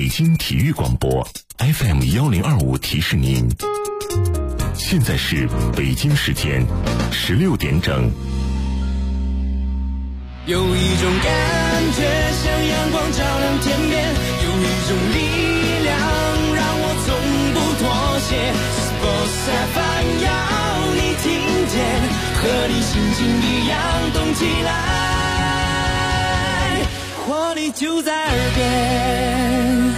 北京体育广播 FM1025提示您，现在是北京时间16点整。 有一种感觉像阳光照亮天边，有一种力量让我从不妥协。Sports FM 要你听见，和你心情一样动起来，活力就在耳边。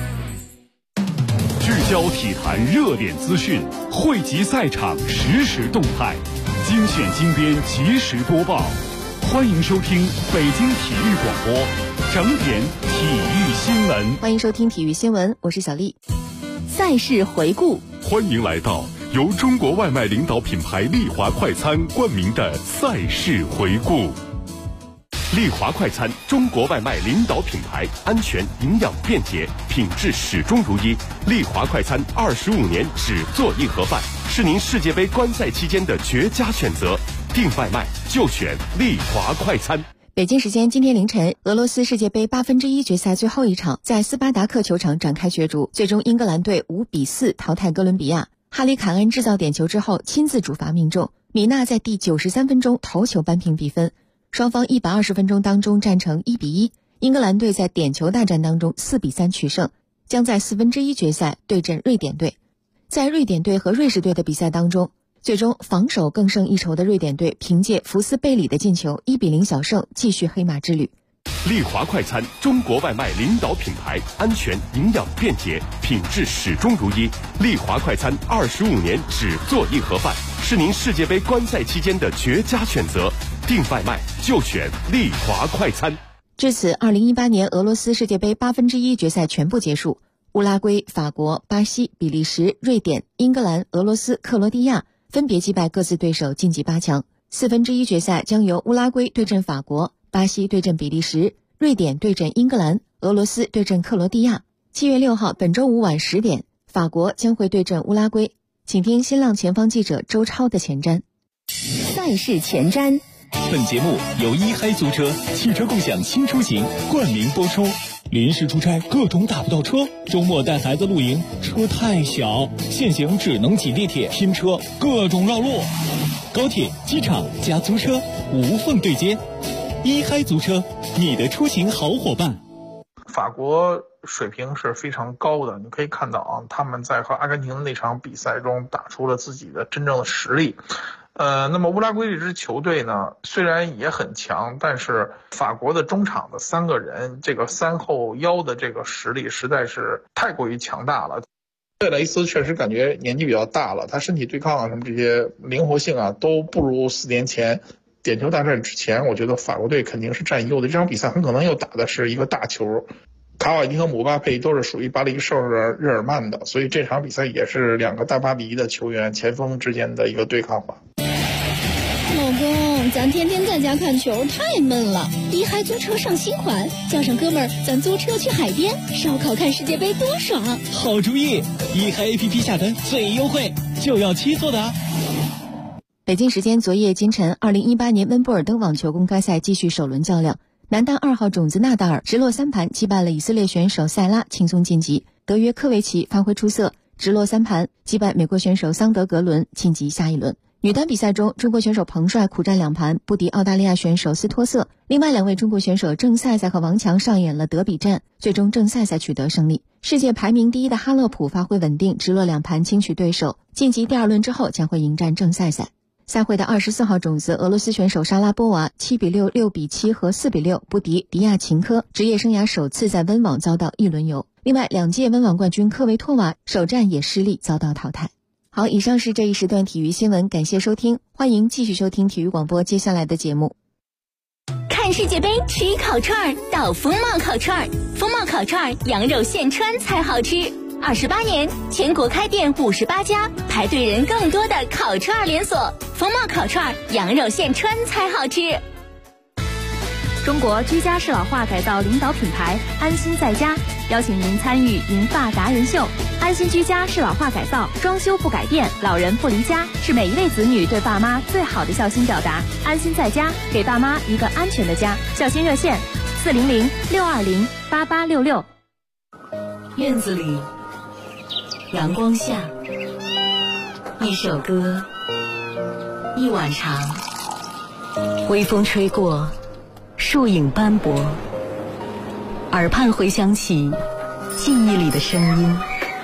聚焦体坛热点资讯，汇集赛场实时动态，精选精编及时播报。欢迎收听北京体育广播整点体育新闻。 欢迎收听体育新闻，我是小丽。赛事回顾， 欢迎来到由中国外卖领导品牌丽华快餐冠名的赛事回顾。丽华快餐，中国外卖领导品牌，安全、营养、便捷，品质始终如一。丽华快餐25年只做一盒饭，是您世界杯观赛期间的绝佳选择。订外卖就选丽华快餐。 北京时间今天凌晨，俄罗斯世界杯1/8决赛最后一场在斯巴达克球场展开角逐，最终英格兰队5-4淘汰哥伦比亚。哈里凯恩制造点球之后亲自主罚命中，米纳在第93分钟头球扳平比分。双方120分钟当中战成1-1，英格兰队在点球大战当中4-3取胜，将在1/4决赛对阵瑞典队。在瑞典队和瑞士队的比赛当中，最终防守更胜一筹的瑞典队凭借福斯贝里的进球1-0小胜，继续黑马之旅。 丽华快餐，中国外卖领导品牌，安全、营养、便捷，品质始终如一。丽华快餐25年只做一盒饭，是您世界杯观赛期间的绝佳选择。订外卖就选丽华快餐。 至此，2018年俄罗斯世界杯1/8决赛全部结束。乌拉圭、法国、巴西、比利时、瑞典、英格兰、俄罗斯、克罗地亚分别击败各自对手晋级8强。1/4决赛将由乌拉圭对阵法国，巴西对阵比利时，瑞典对阵英格兰，俄罗斯对阵克罗地亚。7月6号，本周五晚10点，法国将会对阵乌拉圭。请听新浪前方记者周超的前瞻。赛事前瞻。 本节目由一嗨租车汽车共享新出行冠名播出。临时出差各种打不到车，周末带孩子露营车太小，现行只能挤地铁拼车，各种绕路。高铁、机场加租车无缝对接，一嗨租车，你的出行好伙伴。 法国水平是非常高的，你可以看到啊，他们在和阿根廷的那场比赛中打出了自己的真正的实力。那么乌拉圭这支球队呢，虽然也很强，但是法国的中场的3个人，这个3后腰的这个实力实在是太过于强大了。贝雷斯确实感觉年纪比较大了，他身体对抗啊什么这些灵活性啊都不如4年前。点球大战之前，我觉得法国队肯定是占优的。这场比赛很可能又打的是一个大球，卡瓦尼和姆巴佩都是属于巴黎圣日耳曼的，所以这场比赛也是2个大巴黎的球员前锋之间的一个对抗吧。 老公，咱天天在家看球太闷了，一嗨租车上新款，叫上哥们儿，咱租车去海边烧烤看世界杯多爽！ 好主意，一嗨 APP 下单最优惠，就要7座的啊！ 北京时间昨夜今晨，2018年温布尔登网球公开赛继续首轮较量，男单2号种子纳达尔直落3盘击败了以色列选手塞拉，轻松晋级。德约科维奇发挥出色，直落3盘击败美国选手桑德格伦，晋级下一轮。女单比赛中，中国选手彭帅苦战2盘不敌澳大利亚选手斯托瑟，另外2位中国选手郑赛赛和王强上演了德比战，最终郑赛赛取得胜利。世界排名第1的哈勒普发挥稳定，直落2盘轻取对手，晋级第2轮之后将会迎战郑赛赛。赛会的24号种子俄罗斯选手莎拉波娃7-6、6-7和4-6不敌迪亚琴科，职业生涯首次在温网遭到一轮游。另外2届温网冠军科维托娃首战也失利遭到淘汰。好，以上是这一时段体育新闻，感谢收听，欢迎继续收听体育广播接下来的节目。 看世界杯吃烤串到风貌烤串，风貌烤串羊肉现穿才好吃。28年，全国开店58家，排队人更多的烤串连锁，风貌烤串羊肉现穿才好吃。 中国居家适老化改造领导品牌安心在家邀请您参与银发达人秀。安心居家适老化改造，装修不改变，老人不离家，是每一位子女对爸妈最好的孝心表达。安心在家，给爸妈一个安全的家。孝心热线：400-620-8866。 院子里，阳光下，一首歌，一碗茶，微风吹过，树影斑驳，耳畔回响起记忆里的声音。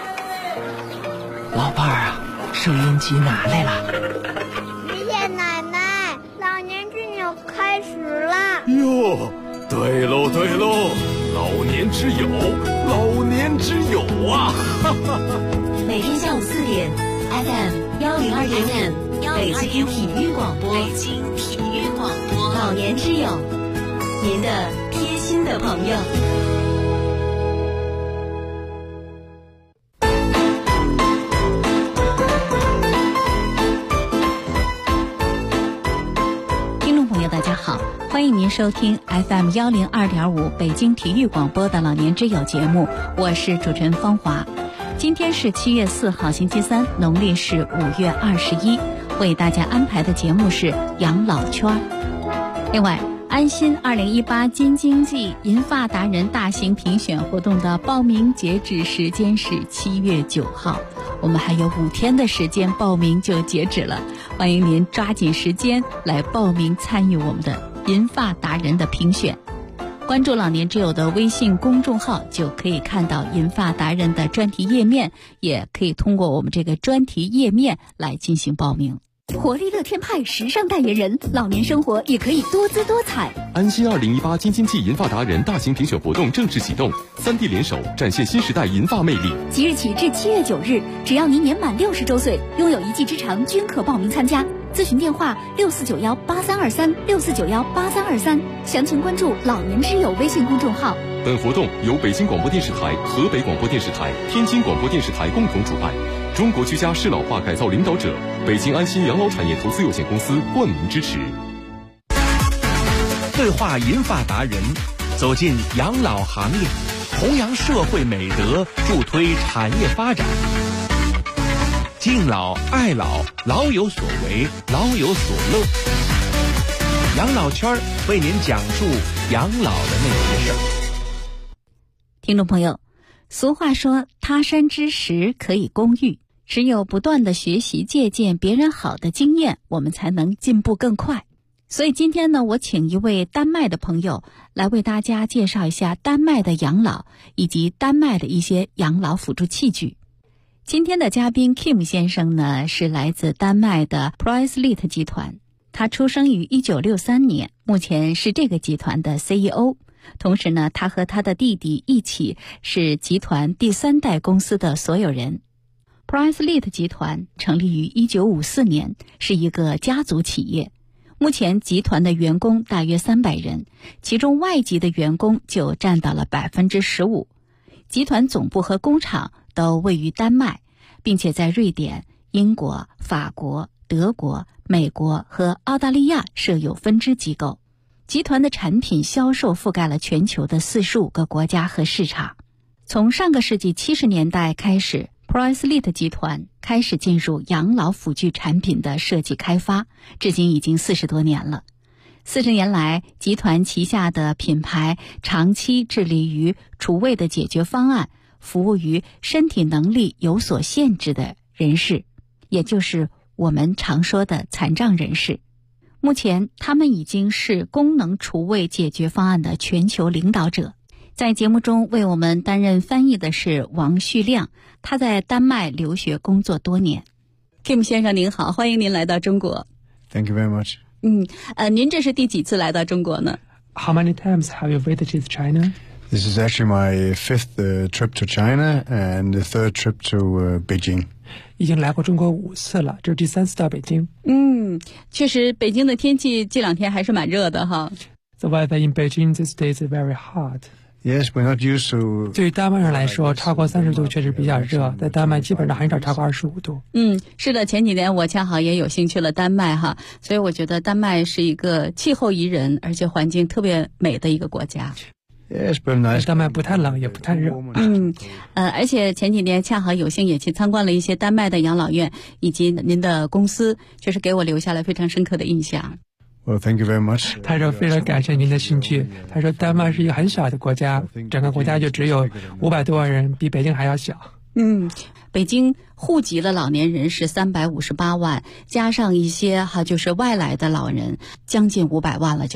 老伴儿啊，收音机拿来了。 谢谢奶奶，老年之友开始了。 哟，对喽对喽，老年之友，老年之友啊！哈哈哈。 每天下午4点 FM102.5北京体育广播，北京体育广播，老年之友，您的贴心的朋友。 大家好，欢迎您收听 FM102.5北京体育广播的老年之友节目，我是主持人芳华。今天是7月4号星期三，农历是5月21，为大家安排的节目是养老圈。另外，安心2018京津冀银发达人大型评选活动的报名截止时间是7月9号，我们还有5天的时间报名就截止了，欢迎您抓紧时间来报名参与我们的银发达人的评选。关注老年之友的微信公众号就可以看到银发达人的专题页面，也可以通过我们这个专题页面来进行报名。 活力乐天派时尚代言人，老年生活也可以多姿多彩。 安心2018京津冀银发达人大型评选活动正式启动，3地联手展现新时代银发魅力。 即日起至7月9日，只要您年满60周岁，拥有1技之长，均可报名参加。咨询电话64918364918323，详情关注老年之友微信公众号。 本活动由北京广播电视台、河北广播电视台、天津广播电视台共同主办，中国居家适老化改造领导者北京安心养老产业投资有限公司冠名支持。 对话银发达人，走进养老行业，弘扬社会美德，助推产业发展。敬老爱老，老有所为，老有所乐。养老圈为您讲述养老的那些事儿。 听众朋友，俗话说他山之石可以攻玉，只有不断的学习借鉴别人好的经验，我们才能进步更快。所以今天呢，我请一位丹麦的朋友来为大家介绍一下丹麦的养老以及丹麦的一些养老辅助器具。今天的嘉宾 Kim 先生呢，是来自丹麦的 PriceLit 集团，他出生于1963年，目前是这个集团的 CEO。同时呢，他和他的弟弟一起是集团第3代公司的所有人。PriceLit 集团成立于1954年，是一个家族企业。目前集团的员工大约300人，其中外籍的员工就占到了15%。集团总部和工厂都位于丹麦，并且在瑞典、英国、法国、德国、美国和澳大利亚设有分支机构。集团的产品销售覆盖了全球的45个国家和市场。从上个世纪70年代开始， PriceLit 集团开始进入养老辅具产品的设计开发，至今已经40多年了。40年来，集团旗下的品牌长期致力于储位的解决方案，服务于身体能力有所限制的人士，也就是我们常说的残障人士。目前，他们已经是功能储位解决方案的全球领导者。在节目中为我们担任翻译的是王旭亮，他在丹麦留学工作多年。Kim 先生您好，欢迎您来到中国。 Thank you very much. 您这是第几次来到中国呢？ How many times have you visited China? This is actually my 5th trip to China and the 3rd trip to Beijing. 已经来过中国5次了，这是第3次到北京。 确实北京的天气这2天还是蛮热的哈。 The weather in Beijing these days is very hot. Yes, we're not used to. 对于丹麦人来说，超过30度确实比较热，在丹麦基本上很少超过25度。 是的，前几年我恰好也有幸去了丹麦哈，所以我觉得丹麦是一个气候宜人，而且环境特别美的一个国家。 Yes, but nice. 丹麦不太冷也不太热。 而且前几年恰好有幸也去参观了一些丹麦的养老院，以及您的公司，确实给我留下了非常深刻的印象。 Well, thank you very much. 他说非常感谢您的兴趣。他说丹麦是一个很小的国家，整个国家就只有500多万人，比北京还要小。 北京户籍的老年人是358万，加上一些就是外来的老人，将近500万了就。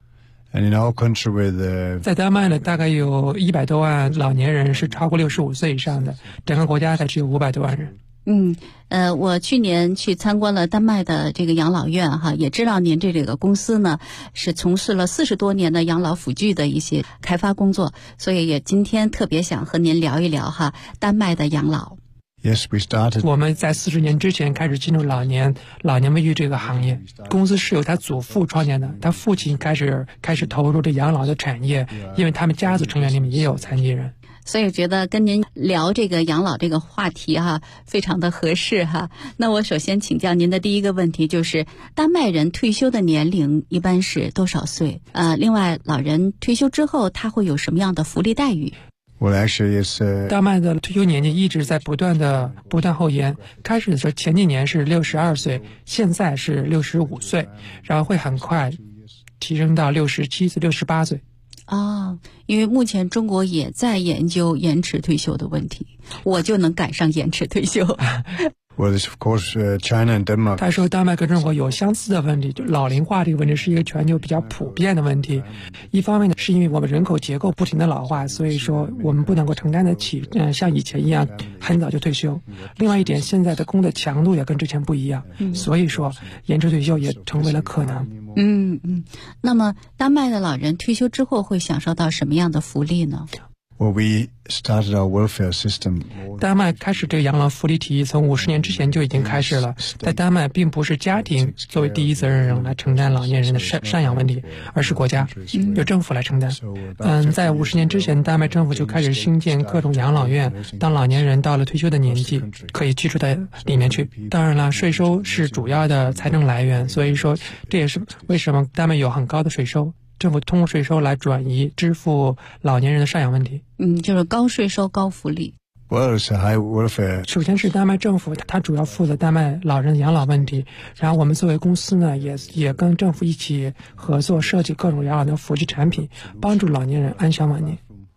And in our country with 在丹麦呢，大概有100多万老年人是超过65岁以上的，整个国家才只有500多万人。 我去年去参观了丹麦的这个养老院也知道您这个公司呢是从事了40多年的养老辅具的一些开发工作，所以也今天特别想和您聊一聊丹麦的养老。 Yes, we started. 我们在40年之前开始进入老年卫浴这个行业。公司是由他祖父创建的，他父亲开始投入这养老的产业，因为他们家族成员里面也有残疾人。 所以觉得跟您聊这个养老这个话题非常的合适那我首先请教您的第一个问题就是，丹麦人退休的年龄一般是多少岁？另外老人退休之后他会有什么样的福利待遇 ？Well, actually, it's 丹麦的退休年纪一直在不断后延。开始的时候前几年是62岁，现在是65岁，然后会很快提升到67岁、68岁。 因为目前中国也在研究延迟退休的问题，我就能赶上延迟退休。 Well, of course, China and Denmark. 他说丹麦跟中国有相似的问题，就老龄化这个问题是一个全球比较普遍的问题。一方面呢，是因为我们人口结构不停的老化，所以说我们不能够承担得起像以前一样很早就退休。另外一点，现在的工作强度也跟之前不一样，所以说延迟退休也成为了可能。 那么丹麦的老人退休之后会享受到什么样的福利呢 ？Well, we started our welfare system. 丹麦开始这个养老福利体系从50年之前就已经开始了。在丹麦并不是家庭作为第一责任人来承担老年人的赡养问题，而是国家，由政府来承担。在50年之前，丹麦政府就开始兴建各种养老院，当老年人到了退休的年纪，可以居住在里面去。当然了，税收是主要的财政来源，所以说这也是为什么丹麦有很高的税收。政府通过税收来转移支付老年人的赡养问题。 就是高税收高福利。 Well, it's a high welfare. 首先是丹麦政府，它主要负责丹麦老人的养老问题，然后我们作为公司呢，也跟政府一起合作设计各种养老的辅具产品，帮助老年人安享晚年。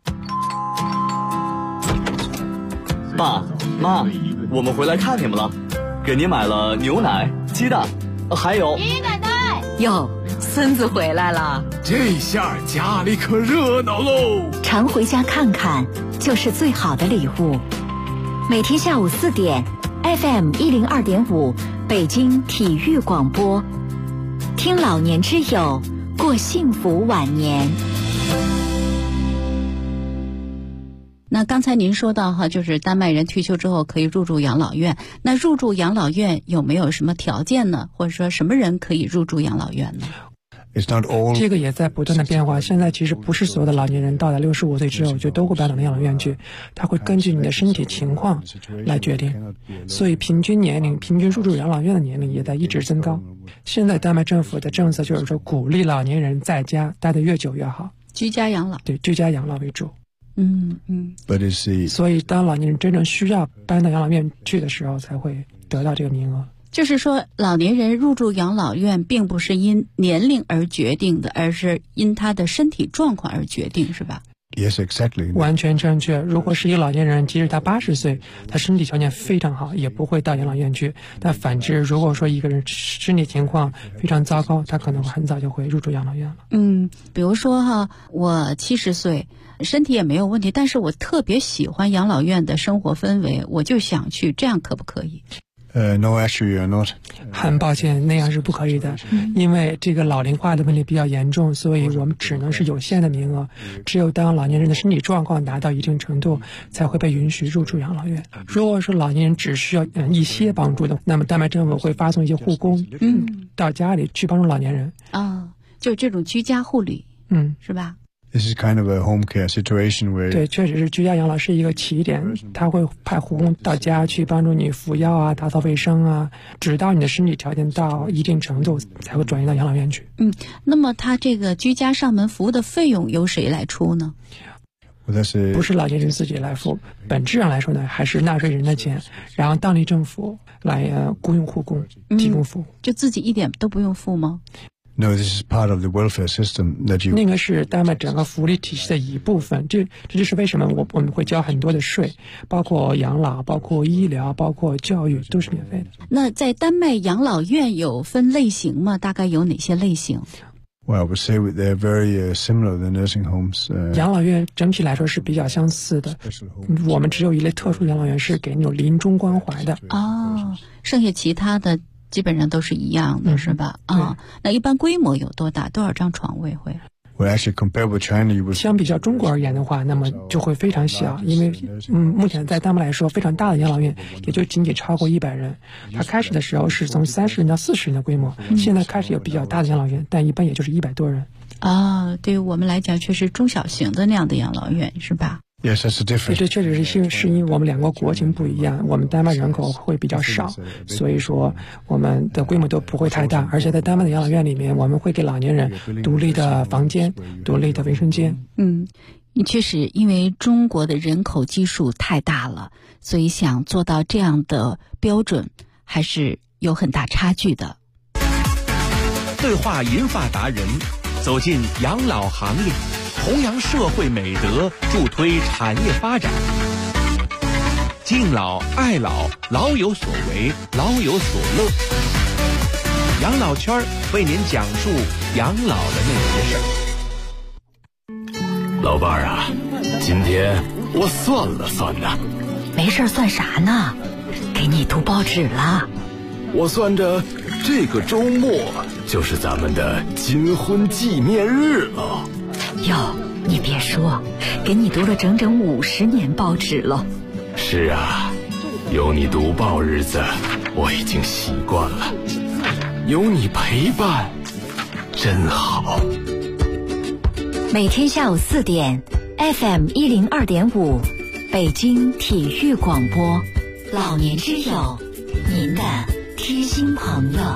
爸妈，我们回来看你们了，给您买了牛奶、鸡蛋，还有爷爷奶奶。 哟，孙子回来了， 这下家里可热闹喽！ 常回家看看，就是最好的礼物。每天下午4点 ，FM 102.5，北京体育广播，听老年之友，过幸福晚年。 那刚才您说到就是丹麦人退休之后可以入住养老院，那入住养老院有没有什么条件呢？或者说什么人可以入住养老院呢？ 这个也在不断的变化。现在其实不是所有的老年人到了65岁之后就都会搬到养老院去，他会根据你的身体情况来决定。所以平均入住养老院的年龄也在一直增高。现在丹麦政府的政策就是说，鼓励老年人在家待得越久越好， 居家养老。 对，居家养老为主。 But 所以当老年人真正需要搬到养老院去的时候，才会得到这个名额。 就是说，老年人入住养老院并不是因年龄而决定的，而是因他的身体状况而决定，是吧？ Yes, exactly. 完全正确。如果是一个老年人，即使他80岁，他身体条件非常好，也不会到养老院去。但反之，如果说一个人身体情况非常糟糕，他可能很早就会入住养老院了。 比如说我70岁，身体也没有问题，但是我特别喜欢养老院的生活氛围，我就想去，这样可不可以 ？No, actually, you're not. 很抱歉，那样是不可以的，因为这个老龄化的问题比较严重，所以我们只能是有限的名额，只有当老年人的身体状况达到一定程度，才会被允许入住养老院。如果说老年人只需要一些帮助的，那么丹麦政府会发送一些护工，到家里去帮助老年人。 就这种居家护理，是吧 ？This is kind of a home care situation where 对，确实是居家养老是一个起点，他会派护工到家去帮助你服药啊、打扫卫生啊，直到你的身体条件到一定程度才会转移到养老院去。 那么他这个居家上门服务的费用由谁来出呢？ 不是老年人自己来付，本质上来说呢，还是纳税人的钱，然后当地政府来雇佣护工提供服务。 就自己一点都不用付吗？ No, this is part of the welfare system that you. 那个是丹麦整个福利体系的一部分，这就是为什么我们会交很多的税，包括养老、包括医疗、包括教育，都是免费的。 那在丹麦养老院有分类型吗？大概有哪些类型？ Well, I would say they're very similar to nursing homes. 养老院整体来说是比较相似的，我们只有一类特殊的养老院是给那种临终关怀的。 哦，剩下其他的基本上都是一样的，是吧？啊，那一般规模有多大？多少张床位会？ Well, actually, compared with China, you would. 相比较中国而言的话，那么就会非常小，因为目前在丹麦来说，非常大的养老院也就仅仅超过100人。它开始的时候是从30人到40人的规模，现在开始有比较大的养老院，但一般也就是100多人。 啊，对于我们来讲，却是中小型的那样的养老院，是吧？ Yes, that's the difference. 这确实是因为我们两个国情不一样，我们丹麦人口会比较少，所以说我们的规模都不会太大，而且在丹麦的养老院里面，我们会给老年人独立的房间、独立的卫生间。 确实，因为中国的人口基数太大了，所以想做到这样的标准，还是有很大差距的。 对话银发达人，走进养老行列，弘扬社会美德，助推产业发展。敬老爱老，老有所为，老有所乐。养老圈为您讲述养老的那些事儿。 老伴儿啊，今天我算了算呐。 没事算啥呢？给你读报纸了。 我算着这个周末就是咱们的金婚纪念日了。 哟，你别说，给你读了整整50年报纸了。 是啊，有你读报日子，我已经习惯了。有你陪伴，真好。 每天下午4点 ，FM 102.5，北京体育广播，老年之友，您的贴心朋友。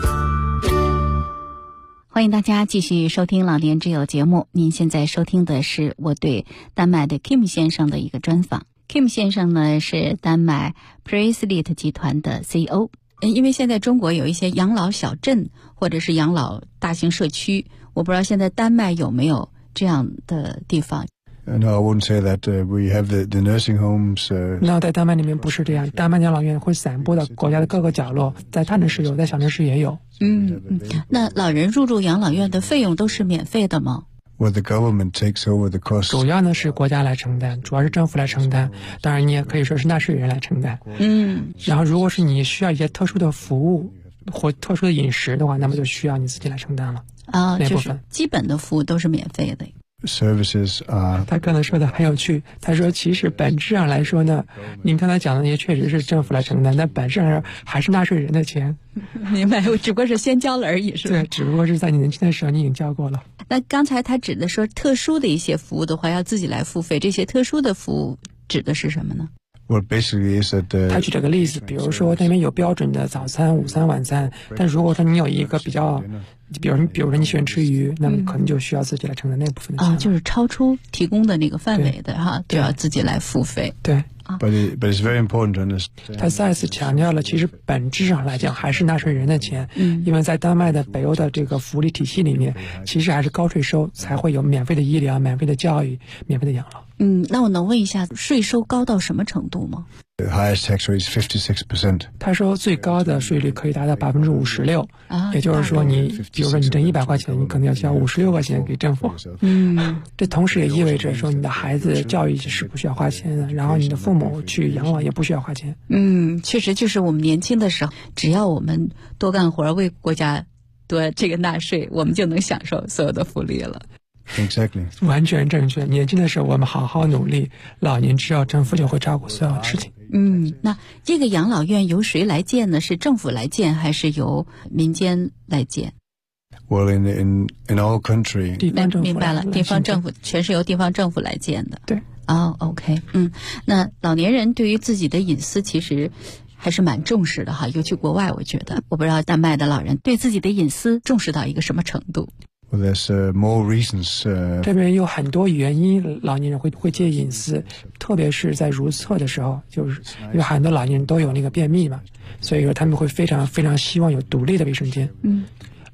欢迎大家继续收听老年之友节目。您现在收听的是我对丹麦的 Kim 先生的一个专访。Kim 先生呢是丹麦 Presleit 集团的 CEO。因为现在中国有一些养老小镇或者是养老大型社区，我不知道现在丹麦有没有这样的地方。 No, I wouldn't say that. We have the nursing homes. 那在丹麦里面不是这样，丹麦养老院会散布到国家的各个角落，在大城市有，在小城市也有。 那老人入住养老院的费用都是免费的吗？ Well, the government takes over the cost. 主要呢是国家来承担，主要是政府来承担，当然你也可以说是纳税人来承担。然后如果是你需要一些特殊的服务或特殊的饮食的话，那么就需要你自己来承担了。 就是基本的服务都是免费的。 Services are. 他刚才说的很有趣，他说其实本质上来说呢，您刚才讲的那些确实是政府来承担，但本质上还是纳税人的钱。 明白，我只不过是先交了而已，是吧？ 对，只不过是在你年轻的时候你已经交过了。 那刚才他指的说特殊的一些服务的话要自己来付费，这些特殊的服务指的是什么呢？ Well, basically is that. 他举这个例子，比如说那边有标准的早餐、午餐、晚餐，但如果说你有一个比较，比如说你喜欢吃鱼，那么你可能就需要自己来承担那部分的钱。 就是超出提供的那个范围的哈，就要自己来付费。 对。 But it's very important to understand. 他再次强调了，其实本质上来讲还是纳税人的钱，因为在丹麦的北欧的这个福利体系里面，其实还是高税收才会有免费的医疗、免费的教育、免费的养老。 那我能问一下，税收高到什么程度吗？ The highest tax rate is 56%. 他说最高的税率可以达到56%，也就是说你，比如说你挣100块钱，你可能要交56块钱给政府。这同时也意味着说你的孩子教育是不需要花钱的，然后你的父母去养老也不需要花钱。 确实就是我们年轻的时候，只要我们多干活，为国家多这个纳税，我们就能享受所有的福利了。 Exactly. 完全正确。年轻的时候我们好好努力，老年之后政府就会照顾所有的事情。 那这个养老院由谁来建呢？是政府来建还是由民间来建？ Well, in our country. 地方政府。 明白了，地方政府全是由地方政府来建的。 对。 OK。那老年人对于自己的隐私其实还是蛮重视的哈，尤其国外，我觉得，我不知道丹麦的老人对自己的隐私重视到一个什么程度。 Well, there's more reasons. 这边有很多原因，老年人会介意隐私，特别是在如厕的时候，就是因为很多老年人都有那个便秘嘛，所以说他们会非常非常希望有独立的卫生间。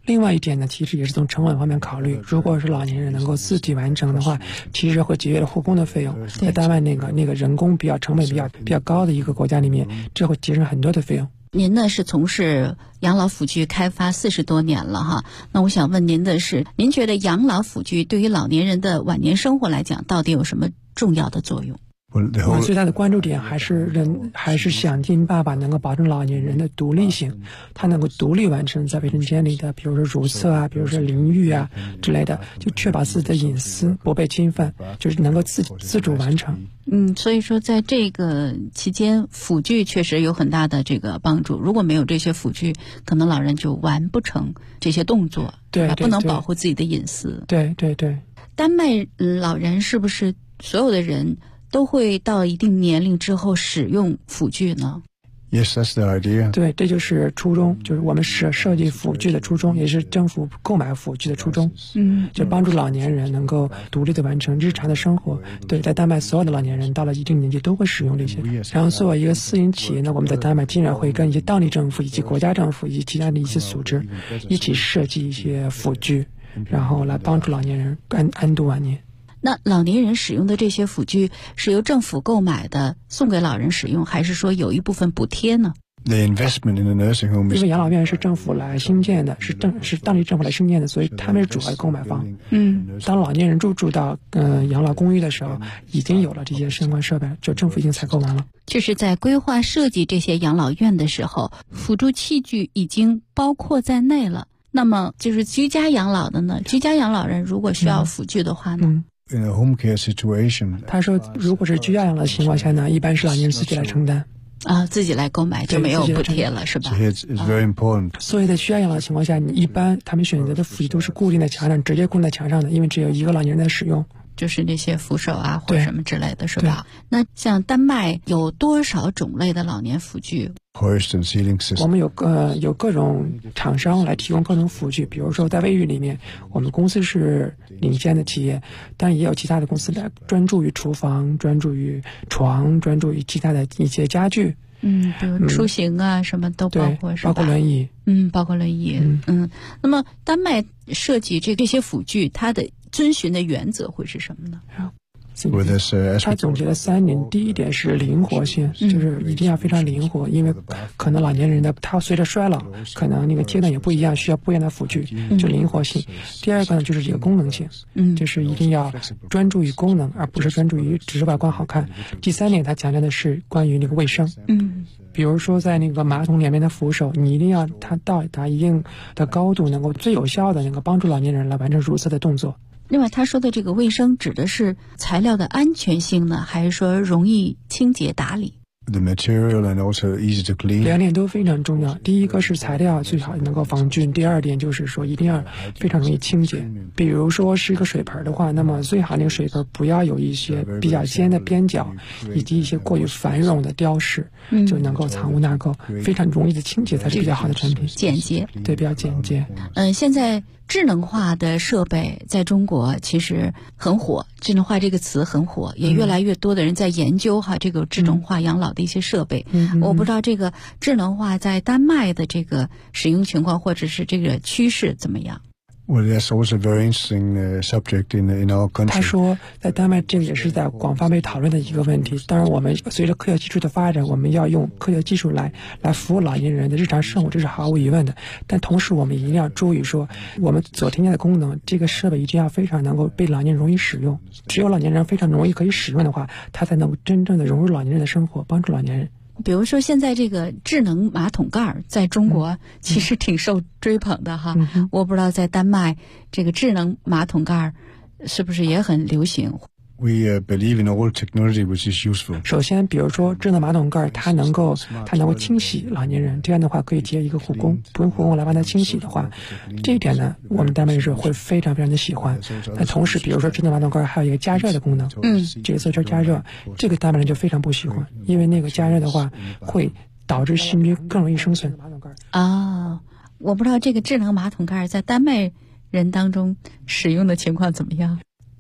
另外一点呢，其实也是从成本方面考虑，如果是老年人能够自己完成的话，其实会节约了护工的费用。在丹麦那个人工成本比较高的一个国家里面，这会节省很多的费用。 您呢是从事养老辅具开发40多年了哈，那我想问您的是，您觉得养老辅具对于老年人的晚年生活来讲，到底有什么重要的作用？ 我最大的关注点还是想尽办法能够保证老年人的独立性，他能够独立完成在卫生间里的，比如说如厕啊，比如说淋浴啊之类的，就确保自己的隐私不被侵犯，就是能够自主完成。 所以说在这个期间，辅具确实有很大的这个帮助。如果没有这些辅具，可能老人就完不成这些动作， 对， 不能保护自己的隐私。 对对对。 丹麦老人是不是所有的人都会到一定年龄之后使用辅具呢？ Yes, that's the idea. 对，这就是初衷，就是我们设计辅具的初衷，也是政府购买辅具的初衷。就帮助老年人能够独立的完成日常的生活。对，在丹麦所有的老年人到了一定年纪都会使用这些。然后作为一个私营企业呢，我们在丹麦经常会跟一些当地政府以及国家政府以及其他的一些组织一起设计一些辅具，然后来帮助老年人安度晚年。 那老年人使用的这些辅具是由政府购买的，送给老人使用，还是说有一部分补贴呢？ The investment in the nursing home is... 因为养老院是政府来兴建的，是当地政府来兴建的，所以他们是主要的购买方。当老年人住到养老公寓的时候，已经有了这些相关设备，就政府已经采购完了。 就是在规划设计这些养老院的时候，辅助器具已经包括在内了。那么就是居家养老的呢？居家养老人如果需要辅具的话呢？ In a home care situation, 他说，如果是居家养老的情况下呢，一般是老年人自己来承担。 自己来购买就没有补贴了，是吧？ It's very important. 所以在居家养老的情况下，你一般他们选择的辅具都是固定在墙上，直接固定在墙上的，因为只有一个老年人在使用。 就是那些扶手啊或什么之类的，是吧？那像丹麦有多少种类的老年辅具？ 我们有各种厂商来提供各种辅具，比如说在卫浴里面，我们公司是领先的企业，但也有其他的公司来专注于厨房、专注于床、专注于其他的一些家具。 比如出行啊，什么都包括，是吧？ 包括轮椅。 包括轮椅。那么丹麦设计这些辅具，它的遵循的原则会是什么呢？ 他总结了3点，第一点是灵活性，就是一定要非常灵活，因为可能老年人他随着衰老，可能那个阶段也不一样，需要不一样的辅具，就灵活性。第二个呢，就是这个功能性，就是一定要专注于功能，而不是专注于只是外观好看。第3点，他强调的是关于那个卫生，比如说在那个马桶两边的扶手，你一定要它到达一定的高度，能够最有效的能够帮助老年人来完成如厕的动作。 另外他说的这个卫生指的是材料的安全性呢，还是说容易清洁打理 ？The material and also easy to clean. 2点都非常重要。第一个是材料最好能够防菌，第2点就是说一定要非常容易清洁。比如说是一个水盆的话，那么最好那个水盆不要有一些比较尖的边角，以及一些过于繁荣的雕饰，就能够藏污纳垢，非常容易的清洁才是比较好的产品。 简洁， 对，比较简洁。 现在智能化的设备在中国其实很火，智能化这个词很火，也越来越多的人在研究这个智能化养老的一些设备。我不知道这个智能化在丹麦的这个使用情况或者是这个趋势怎么样 ？Well, that's also a very interesting subject in our country. 他说，在丹麦这个也是在广泛被讨论的一个问题。当然，我们随着科学技术的发展，我们要用科学技术来服务老年人的日常生活，这是毫无疑问的。但同时，我们一定要注意说，我们所添加的功能，这个设备一定要非常能够被老年人容易使用。只有老年人非常容易可以使用的话，它才能够真正的融入老年人的生活，帮助老年人。 比如说现在这个智能马桶盖在中国其实挺受追捧的哈，我不知道在丹麦这个智能马桶盖是不是也很流行。 We believe in all technology which is useful. 首先，比如说智能马桶盖，它能够清洗老年人，这样的话可以接一个护工，不用护工来帮他清洗的话，这一点呢，我们丹麦人会非常非常的喜欢。那同时，比如说智能马桶盖还有一个加热的功能，这个坐圈加热，这个丹麦人就非常不喜欢，因为那个加热的话会导致细菌更容易生存。 我不知道这个智能马桶盖在丹麦人当中使用的情况怎么样。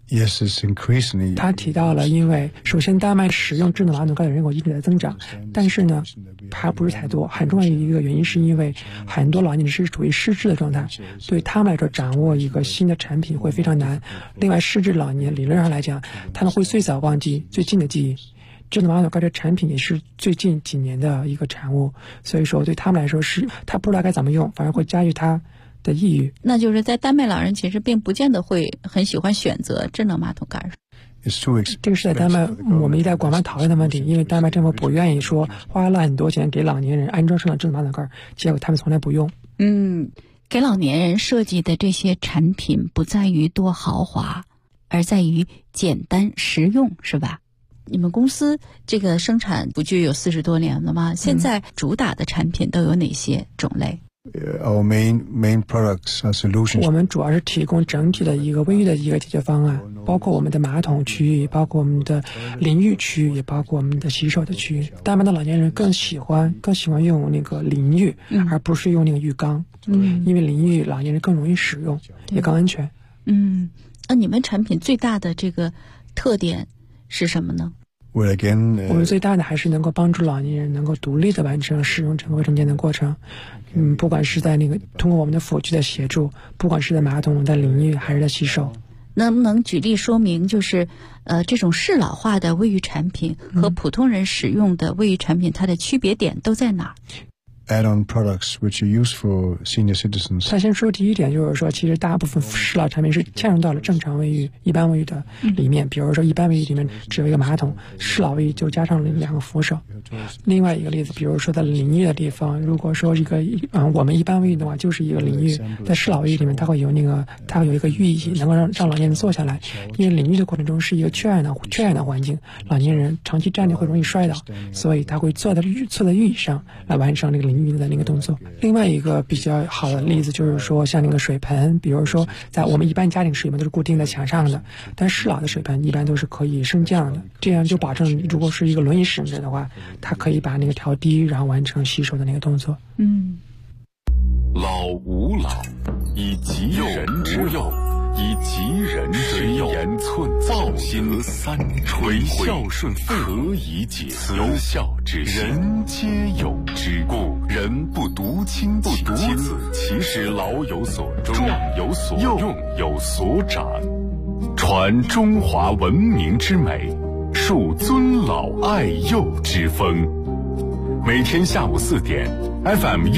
Yes, it's increasingly. 他提到了，因为首先丹麦使用智能马桶盖的人口一直在增长，但是呢，还不是太多。很重要的一个原因是因为很多老年人是处于失智的状态，对他们来说掌握一个新的产品会非常难。另外，失智老年理论上来讲，他们会最早忘记最近的记忆。智能马桶盖这产品也是最近几年的一个产物，所以说对他们来说是他不知道该怎么用，反而会加剧他的抑郁。 那就是在丹麦老人其实并不见得会很喜欢选择智能马桶盖。 这个是在丹麦我们一直在广泛讨论的问题，因为丹麦政府不愿意说花了很多钱给老年人安装上了智能马桶盖，结果他们从来不用。 给老年人设计的这些产品不在于多豪华，而在于简单实用，是吧？你们公司这个生产不就有40多年了吗？现在主打的产品都有哪些种类 ？Our main products are solutions. 我们主要是提供整体的一个卫浴的一个解决方案，包括我们的马桶区域，包括我们的淋浴区域，也包括我们的洗手的区域。丹麦的老年人更喜欢用那个淋浴，而不是用那个浴缸。因为淋浴老年人更容易使用，也更安全。 那你们产品最大的这个特点是什么呢？ 我们最大的还是能够帮助老年人能够独立的完成使用整个卫生间的过程。不管是在通过我们的辅具的协助，不管是在马桶、在淋浴还是在洗手。 能不能举例说明，就是这种适老化的卫浴产品和普通人使用的卫浴产品，它的区别点都在哪儿 ？Add-on products which are used for senior citizens. 他先说第一点，就是说其实大部分适老产品是嵌入到了正常卫浴、一般卫浴的里面。比如说一般卫浴里面只有一个马桶，适老卫浴就加上了2个扶手。另外一个例子，比如说在淋浴的地方，如果说我们一般卫浴的话就是一个淋浴，在适老卫浴里面它会有一个浴椅，能够让老年人坐下来。因为淋浴的过程中是一个缺氧的环境，老年人长期站着会容易摔倒，所以他会坐在浴椅上来完成那个淋浴的那个动作。另外一个比较好的例子就是说，像那个水盆，比如说在我们一般家庭水盆都是固定在墙上的，但适老的水盆一般都是可以升降的，这样就保证如果是一个轮椅使用者的话，他可以把那个调低，然后完成洗手的那个动作。 老吾老以及人之幼，以及人之幼，言寸抱心三垂孝顺何以解？慈孝之人皆有之，故人不独亲其子，其实老有所终，壮有所用，有所长，传中华文明之美，树尊老爱幼之风。每天下午4点 FM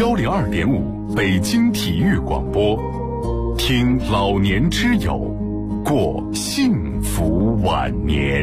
102.5北京体育广播，听老年之友，过幸福晚年。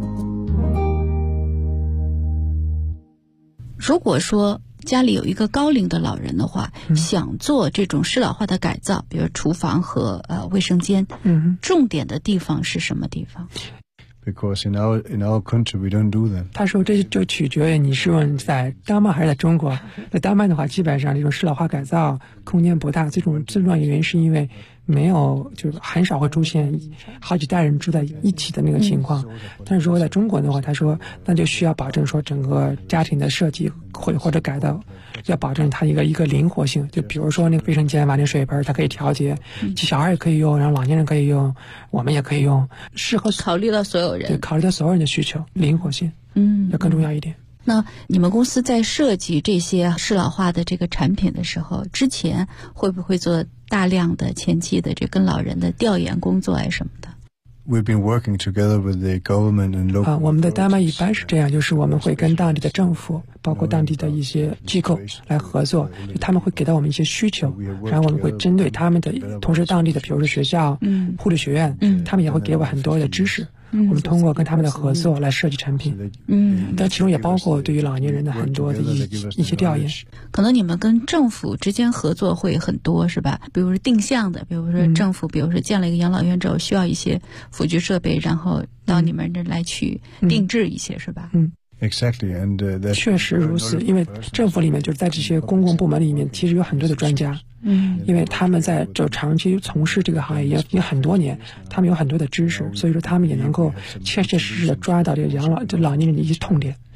如果说家里有一个高龄的老人的话，想做这种适老化的改造，比如厨房和卫生间，重点的地方是什么地方 ？Because in our country we don't do that. 他说这就取决于你是问在丹麦还是在中国。在丹麦的话，基本上这种适老化改造空间不大，最重要的原因是因为没有，就是很少会出现好几代人住在一起的那个情况。但是如果在中国的话，他说那就需要保证说整个家庭的设计或者改造要保证它一个灵活性。就比如说那个卫生间把那水盆它可以调节，小孩也可以用，然后老年人可以用，我们也可以用，适合考虑到所有人， 对，考虑到所有人的需求，灵活性要更重要一点。 那你们公司在设计这些适老化的这个产品的时候，之前会不会做大量的前期的这跟老人的调研工作什么的 ？We've been working together with the government and local. 我们的丹麦一般是这样，就是我们会跟当地的政府，包括当地的一些机构来合作，就他们会给到我们一些需求，然后我们会针对他们的，同时当地的，比如说学校、护理学院，他们也会给我很多的知识。我们通过跟他们的合作来设计产品，但其中也包括对于老年人的很多的一些调研。 可能你们跟政府之间合作会很多，是吧？比如说定向的，比如说政府，比如说建了一个养老院之后需要一些辅具设备，然后到你们这来去定制一些，是吧 ？Exactly, and 确实如此，因为政府里面就是在这些公共部门里面，其实有很多的专家，因为他们在就长期从事这个行业也很多年，他们有很多的知识，所以说他们也能够切切实实的抓到这个老年人的一些痛点，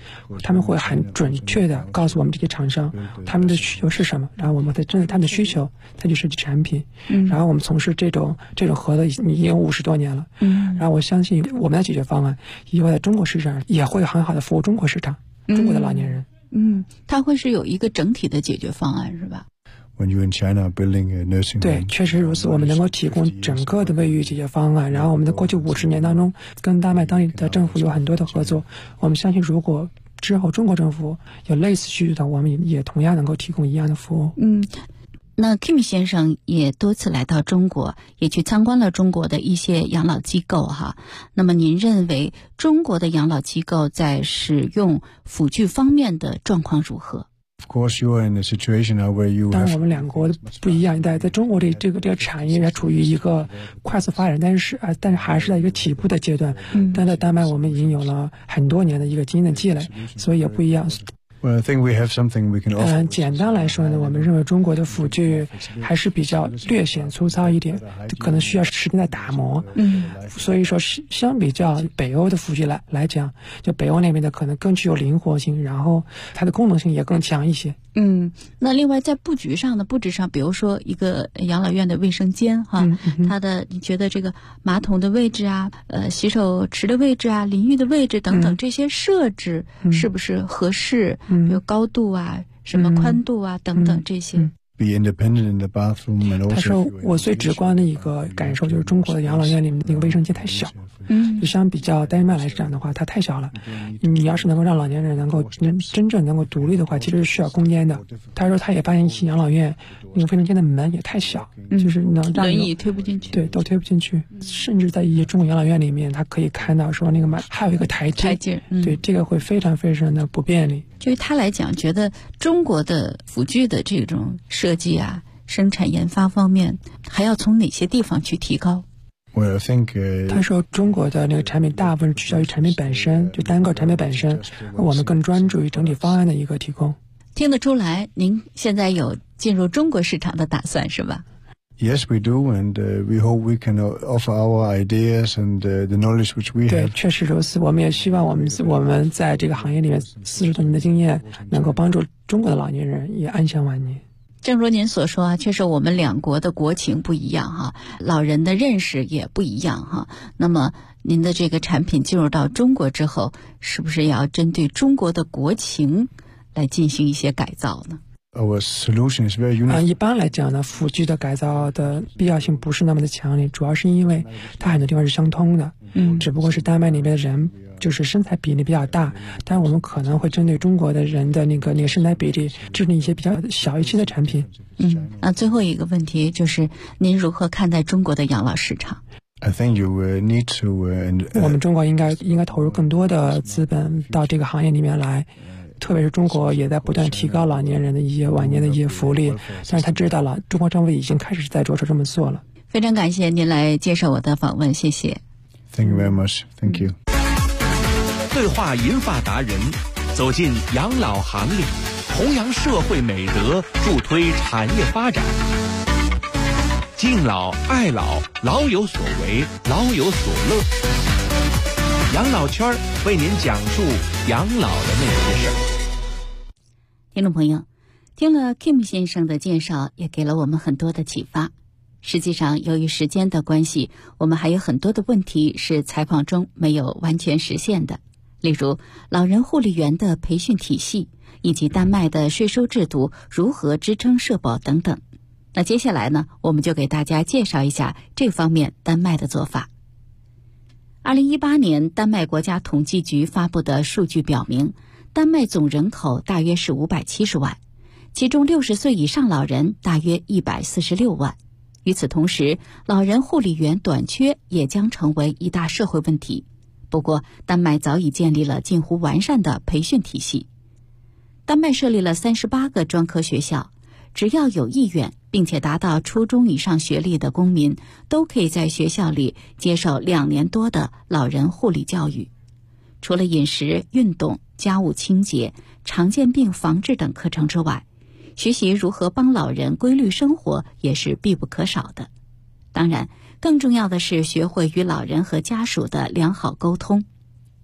他们会很准确的告诉我们这些厂商他们的需求是什么，然后我们再针对他们的需求再去设计产品。然后我们从事这种合作已经有50多年了。然后我相信我们的解决方案以后在中国市场也会很好的服务中国市场，中国的老年人。 它会是有一个整体的解决方案，是吧 ？When you in China building a nursing home， 对，确实如此。我们能够提供整个的卫浴解决方案。然后我们在过去50年当中，跟丹麦当地的政府有很多的合作。我们相信，如果之后中国政府有类似需求的，我们也同样能够提供一样的服务。 那 Kim 先生也多次来到中国，也去参观了中国的一些养老机构哈。那么您认为中国的养老机构在使用辅具方面的状况如何 ？Of course, you are in a situation now where you have. 当然，我们两国不一样，在中国这个产业还处于一个快速发展，但是还是在一个起步的阶段。但在丹麦，我们已经有了很多年的一个经验的积累，所以也不一样。 Well, I think we have something we can offer. 简单来说呢，我们认为中国的辅具还是比较略显粗糙一点，可能需要时间的打磨。所以说相比较北欧的辅具来讲，就北欧那边的可能更具有灵活性，然后它的功能性也更强一些。 那另外在布局上，比如说一个养老院的卫生间哈，它的你觉得这个马桶的位置啊，洗手池的位置啊，淋浴的位置等等，这些设置是不是合适？比如高度啊，什么宽度啊，等等这些。 Be independent in the bathroom and also. 他说，我最直观的一个感受就是中国的养老院里面那个卫生间太小。就相比较丹麦来讲的话，它太小了。你要是能够让老年人真正能够独立的话，其实是需要空间的。他说他也发现一些养老院那个卫生间的门也太小，就是能让轮椅推不进去。 对，都推不进去。甚至在一些中国养老院里面，他可以看到说那个还有一个台阶。对，这个会非常非常的不便利。 对于他来讲，觉得中国的辅具的这种设计啊、生产研发方面，还要从哪些地方去提高 ？Well, I think, 他说中国的那个产品大部分聚焦于产品本身，就单个产品本身，我们更专注于整体方案的一个提供。 听得出来，您现在有进入中国市场的打算是吧 ？Yes, we do, and we hope we can offer our ideas and the knowledge which we have. 对，确实如此。我们也希望我们在这个行业里面40多年的经验，能够帮助中国的老年人也安享晚年。 正如您所说啊，确实我们两国的国情不一样哈，老人的认识也不一样哈。那么您的这个产品进入到中国之后，是不是也要针对中国的国情来进行一些改造呢 ？Our solution is very unique. 一般来讲呢，辅具的改造的必要性不是那么的强烈，主要是因为它很多地方是相通的。只不过是丹麦那边的人就是身材比例比较大，但是我们可能会针对中国的人的那个身材比例制定一些比较小一些的产品。 最后一个问题就是您如何看待中国的养老市场 ？I think you need to. 我们中国应该投入更多的资本到这个行业里面来。特别是中国也在不断提高老年人的一些晚年的一些福利，但是他知道了中国政府已经开始在着手这么做了。 非常感谢您来接受我的访问，谢谢。 Thank you very much. Thank you. 对话银发达人，走进养老行列，弘扬社会美德，助推产业发展。敬老爱老，老有所为，老有所乐。养老圈为您讲述养老的那些事儿。 听众朋友，听了 Kim 先生的介绍，也给了我们很多的启发。实际上，由于时间的关系，我们还有很多的问题是采访中没有完全实现的，例如老人护理员的培训体系，以及丹麦的税收制度如何支撑社保等等。那接下来呢，我们就给大家介绍一下这方面丹麦的做法。2018年，丹麦国家统计局发布的数据表明，丹麦总人口大约是570万，其中60岁以上老人大约146万。与此同时，老人护理员短缺也将成为一大社会问题。不过，丹麦早已建立了近乎完善的培训体系。丹麦设立了38个专科学校，只要有意愿并且达到初中以上学历的公民，都可以在学校里接受2年多的老人护理教育。除了饮食、运动、家务清洁、常见病防治等课程之外，学习如何帮老人规律生活也是必不可少的。当然，更重要的是学会与老人和家属的良好沟通。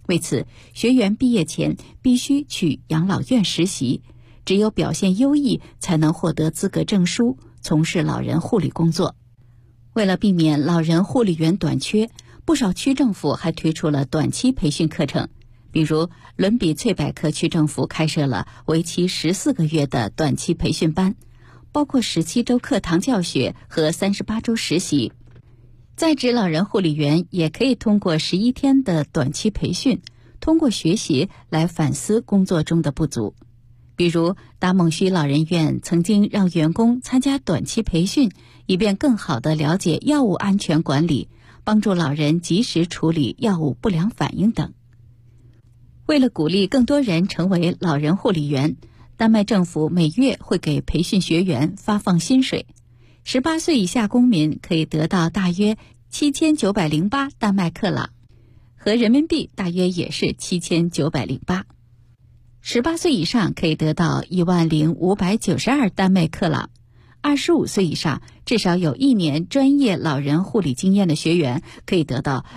为此，学员毕业前必须去养老院实习，只有表现优异才能获得资格证书，从事老人护理工作。为了避免老人护理员短缺，不少区政府还推出了短期培训课程。比如伦比翠柏克区政府开设了为期14个月的短期培训班，包括17周课堂教学和38周实习。在职老人护理员也可以通过11天的短期培训，通过学习来反思工作中的不足。比如达蒙须老人院曾经让员工参加短期培训，以便更好地了解药物安全管理，帮助老人及时处理药物不良反应等。为了鼓励更多人成为老人护理员，丹麦政府每月会给培训学员发放薪水。18岁以下公民可以得到大约7908丹麦克朗，和人民币大约也是7908。18岁以上可以得到10592丹麦克朗。25岁以上至少有1年专业老人护理经验的学员可以得到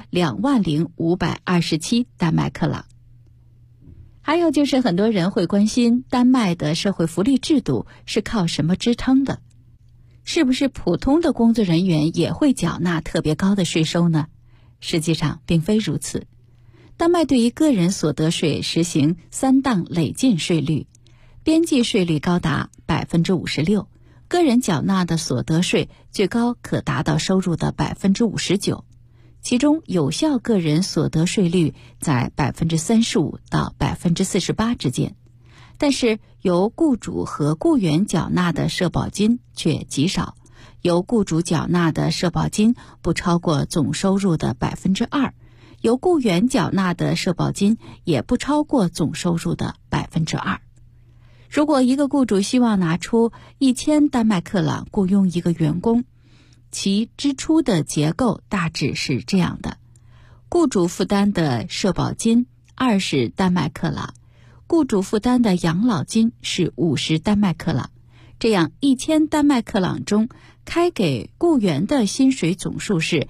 20527丹麦克朗。还有就是很多人会关心丹麦的社会福利制度是靠什么支撑的？是不是普通的工作人员也会缴纳特别高的税收呢？实际上并非如此。丹麦对于个人所得税实行3档累进税率，边际税率高达 56%， 个人缴纳的所得税最高可达到收入的 59%，其中有效个人所得税率在 35% 到 48% 之间，但是由雇主和雇员缴纳的社保金却极少，由雇主缴纳的社保金不超过总收入的 2%， 由雇员缴纳的社保金也不超过总收入的 2%。如果一个雇主希望拿出1000丹麦克朗雇佣一个员工，其支出的结构大致是这样的：雇主负担的社保金20丹麦克朗，雇主负担的养老金是50丹麦克朗。这样1000丹麦克朗中，开给雇员的薪水总数是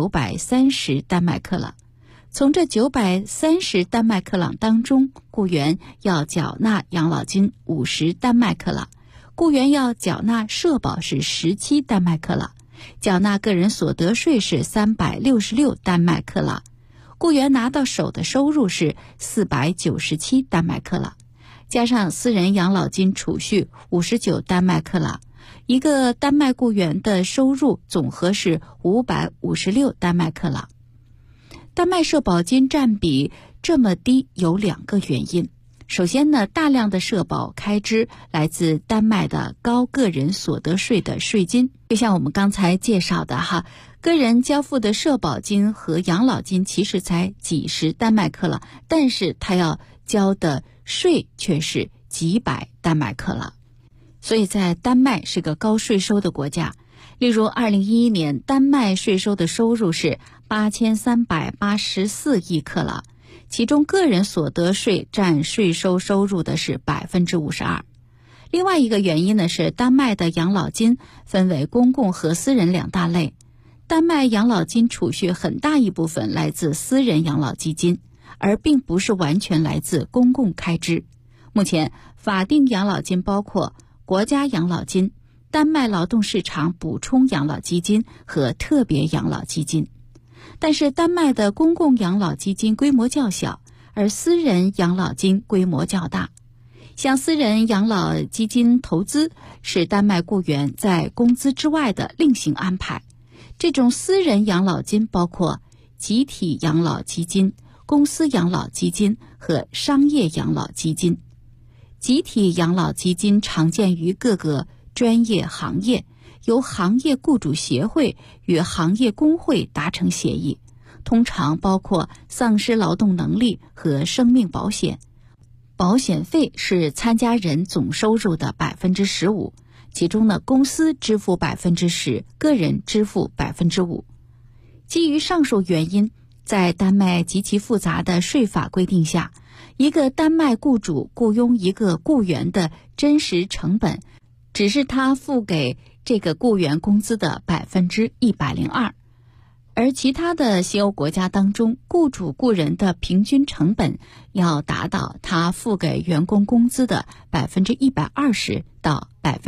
930丹麦克朗。从这930丹麦克朗当中，雇员要缴纳养老金50丹麦克朗，雇员要缴纳社保是17丹麦克朗，缴纳个人所得税是366丹麦克朗，雇员拿到手的收入是497丹麦克朗，加上私人养老金储蓄59丹麦克朗，一个丹麦雇员的收入总和是556丹麦克朗。丹麦社保金占比这么低有2个原因。首先呢，大量的社保开支来自丹麦的高个人所得税的税金，就像我们刚才介绍的哈，个人交付的社保金和养老金其实才几十丹麦克朗，但是他要交的税却是几百丹麦克朗。所以在丹麦是个高税收的国家。例如2011年丹麦税收的收入是8384亿克朗，其中个人所得税占税收收入的是 52%。 另外一个原因呢是丹麦的养老金分为公共和私人2大类，丹麦养老金储蓄很大一部分来自私人养老基金，而并不是完全来自公共开支。目前法定养老金包括国家养老金、丹麦劳动市场补充养老基金和特别养老基金。但是丹麦的公共养老基金规模较小，而私人养老金规模较大。像私人养老基金投资是丹麦雇员在工资之外的另行安排。这种私人养老金包括集体养老基金、公司养老基金和商业养老基金。集体养老基金常见于各个专业行业，由行业雇主协会与行业工会达成协议，通常包括丧失劳动能力和生命保险。保险费是参加人总收入的 15%， 其中呢，公司支付 10%， 个人支付 5%。 基于上述原因，在丹麦极其复杂的税法规定下，一个丹麦雇主雇佣一个雇员的真实成本只是他付给这个雇员工资的 102%。 而其他的西欧国家当中，雇主雇人的平均成本要达到他付给员工工资的120%到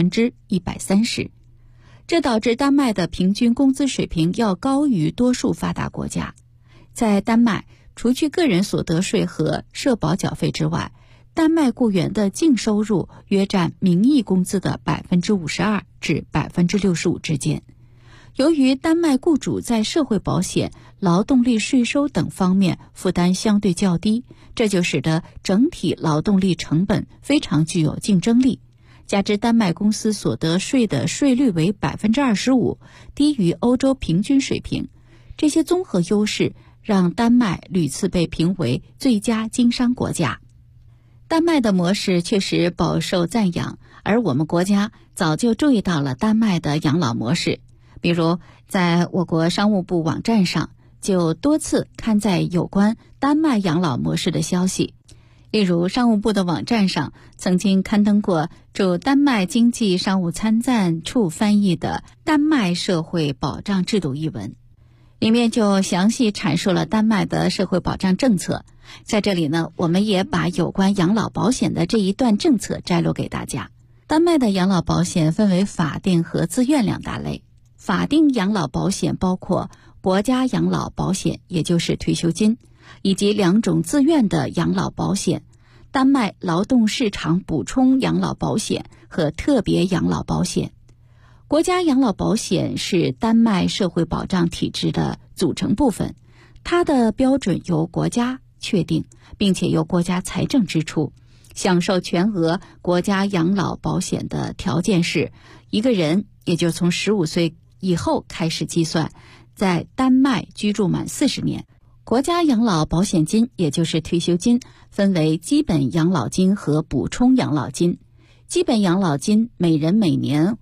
130%，这导致丹麦的平均工资水平要高于多数发达国家。在丹麦，除去个人所得税和社保缴费之外，丹麦雇员的净收入约占名义工资的52%至65%之间。由于丹麦雇主在社会保险、劳动力税收等方面负担相对较低，这就使得整体劳动力成本非常具有竞争力。加之丹麦公司所得税的税率为25%，低于欧洲平均水平，这些综合优势让丹麦屡次被评为最佳经商国家。丹麦的模式确实饱受赞扬，而我们国家早就注意到了丹麦的养老模式。比如在我国商务部网站上就多次刊载有关丹麦养老模式的消息。例如商务部的网站上曾经刊登过驻丹麦经济商务参赞处翻译的《丹麦社会保障制度》一文，里面就详细阐述了丹麦的社会保障政策。在这里呢，我们也把有关养老保险的这一段政策摘录给大家。丹麦的养老保险分为法定和自愿两大类。法定养老保险包括国家养老保险，也就是退休金，以及2种自愿的养老保险：丹麦劳动市场补充养老保险和特别养老保险。国家养老保险是丹麦社会保障体制的组成部分，它的标准由国家确定，并且由国家财政支出。享受全额国家养老保险的条件是，一个人也就从15岁以后开始计算，在丹麦居住满40年。国家养老保险金，也就是退休金，分为基本养老金和补充养老金。基本养老金每人每年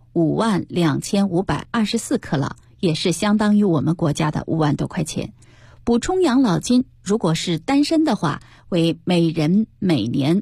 52524克朗，也是相当于我们国家的5万多块钱。补充养老金如果是单身的话，为每人每年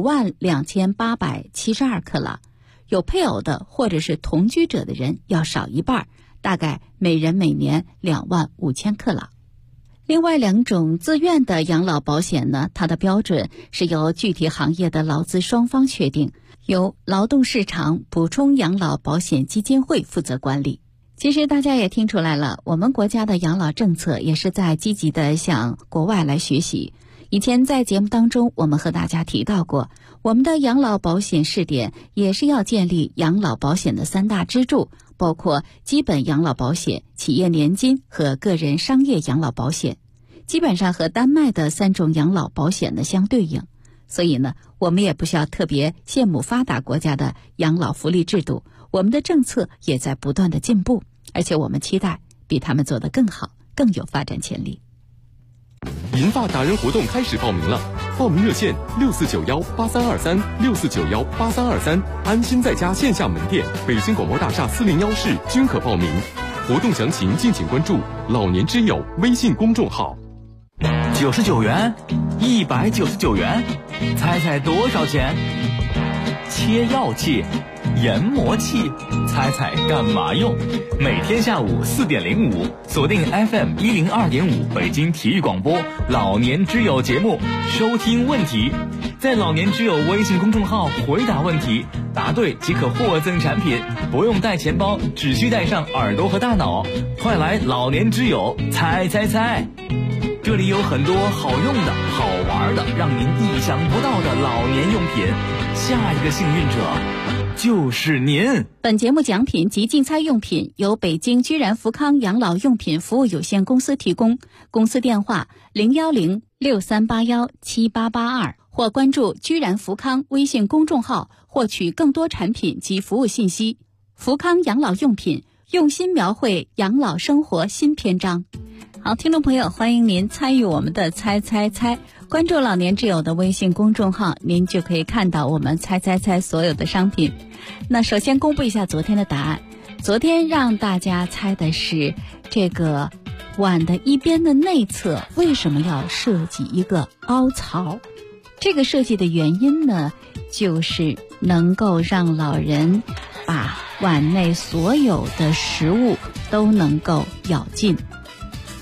52872克朗，有配偶的或者是同居者的人要少一半，大概每人每年25000克朗。另外2种自愿的养老保险呢，它的标准是由具体行业的劳资双方确定，由劳动市场补充养老保险基金会负责管理。其实大家也听出来了，我们国家的养老政策也是在积极的向国外来学习。以前在节目当中我们和大家提到过，我们的养老保险试点也是要建立养老保险的3大支柱，包括基本养老保险、企业年金和个人商业养老保险，基本上和丹麦的3种养老保险的相对应。所以呢，我们也不需要特别羡慕发达国家的养老福利制度，我们的政策也在不断的进步，而且我们期待比他们做得更好，更有发展潜力。 银发达人活动开始报名了，报名热线64918323，64918323，安心在家线下门店、北京广播大厦401室均可报名。活动详情敬请关注老年之友微信公众号。 99元，199元，猜猜多少钱？切药器、研磨器，猜猜干嘛用？每天下午4点05，锁定 FM 102.5北京体育广播老年之友节目，收听问题，在老年之友微信公众号回答问题，答对即可获赠产品，不用带钱包，只需带上耳朵和大脑。快来老年之友猜猜猜！这里有很多好用的、好玩的，让您意想不到的老年用品。下一个幸运者就是您。 本节目奖品及竞猜用品由北京居然福康养老用品服务有限公司提供，公司电话01063817882，或关注居然福康微信公众号获取更多产品及服务信息。福康养老用品，用心描绘养老生活新篇章。好，听众朋友，欢迎您参与我们的猜猜猜，关注老年之友的微信公众号，您就可以看到我们猜猜猜所有的商品。那首先公布一下昨天的答案，昨天让大家猜的是这个碗的一边的内侧为什么要设计一个凹槽。这个设计的原因呢，就是能够让老人把碗内所有的食物都能够咬尽。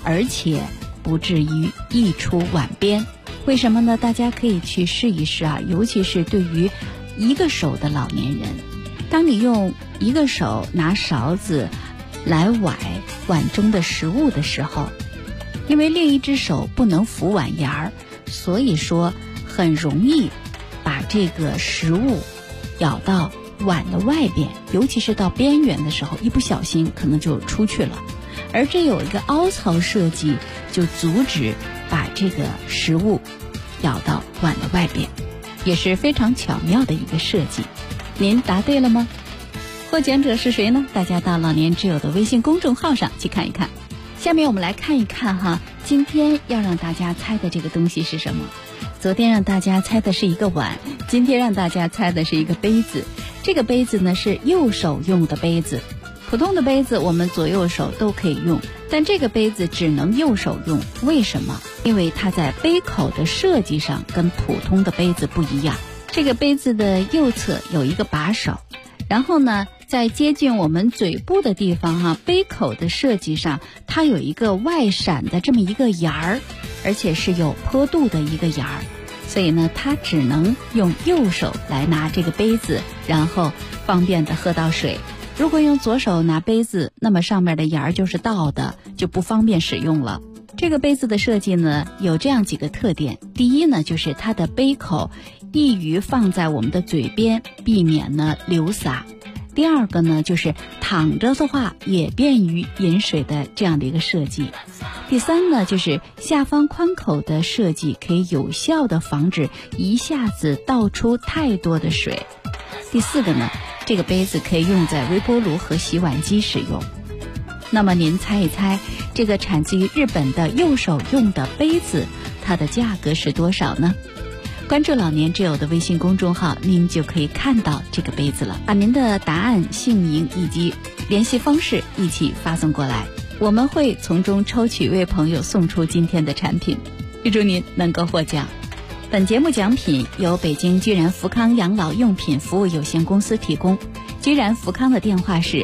而且不至于溢出碗边。为什么呢？大家可以去试一试啊，尤其是对于一个手的老年人，当你用一个手拿勺子来崴碗中的食物的时候，因为另一只手不能扶碗沿儿，所以说很容易把这个食物舀到碗的外边，尤其是到边缘的时候，一不小心可能就出去了。而这有一个凹槽设计，就阻止把这个食物舀到碗的外边，也是非常巧妙的一个设计。您答对了吗？获奖者是谁呢？大家到老年之友的微信公众号上去看一看。下面我们来看一看哈，今天要让大家猜的这个东西是什么？昨天让大家猜的是一个碗，今天让大家猜的是一个杯子。这个杯子呢是右手用的杯子，普通的杯子我们左右手都可以用，但这个杯子只能右手用。为什么？因为它在杯口的设计上跟普通的杯子不一样。这个杯子的右侧有一个把手，然后呢在接近我们嘴部的地方哈，杯口的设计上它有一个外闪的这么一个沿儿，而且是有坡度的一个沿儿，所以呢它只能用右手来拿这个杯子，然后方便的喝到水。如果用左手拿杯子，那么上面的沿儿就是倒的，就不方便使用了。这个杯子的设计呢有这样几个特点。第一呢，就是它的杯口易于放在我们的嘴边，避免呢流洒。第二个呢，就是躺着的话也便于饮水的这样的一个设计。第三呢，就是下方宽口的设计可以有效的防止一下子倒出太多的水。第四个呢，这个杯子可以用在微波炉和洗碗机使用。那么您猜一猜，这个产自于日本的右手用的杯子，它的价格是多少呢？关注老年之友的微信公众号，您就可以看到这个杯子了。把您的答案、姓名以及联系方式一起发送过来，我们会从中抽取一位朋友送出今天的产品，预祝您能够获奖。本节目奖品由北京居然福康养老用品服务有限公司提供。居然福康的电话是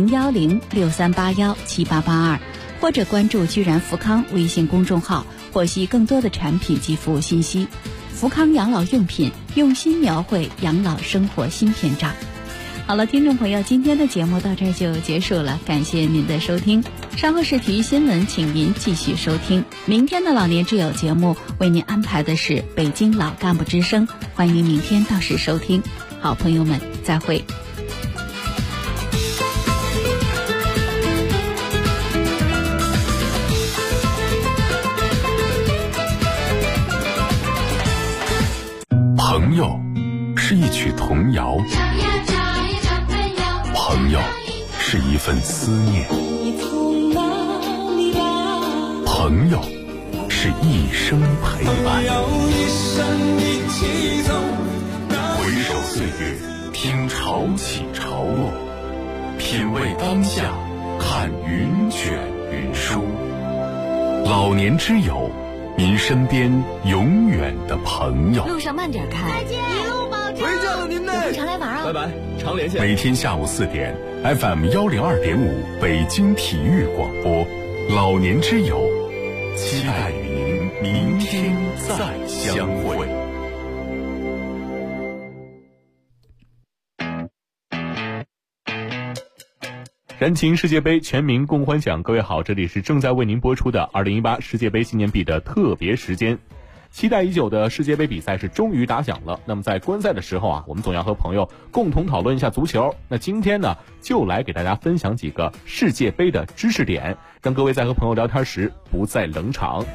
01063817882，或者关注居然福康微信公众号，获悉更多的产品及服务信息。福康养老用品，用心描绘养老生活新篇章。好了，听众朋友，今天的节目到这儿就结束了，感谢您的收听。稍后是体育新闻，请您继续收听。明天的老年之友节目为您安排的是北京老干部之声，欢迎您明天到时收听。好朋友们，再会。 朋友是一曲童谣，朋友是一份思念，朋友是一生陪伴。回首岁月，听潮起潮落，品味当下，看云卷云舒。老年之友，您身边永远的朋友。 路上慢点开， 再见，一路保重。 回见了您呢， 常来玩啊！ 拜拜，常连线。 每天下午4点 ，FM 102.5北京体育广播，老年之友，期待与您明天再相会。 燃情世界杯，全民共欢享。各位好，这里是正在为您播出的2018世界杯纪念币的特别时间。期待已久的世界杯比赛是终于打响了。那么在观赛的时候啊，我们总要和朋友共同讨论一下足球。那今天呢，就来给大家分享几个世界杯的知识点，让各位在和朋友聊天时不再冷场。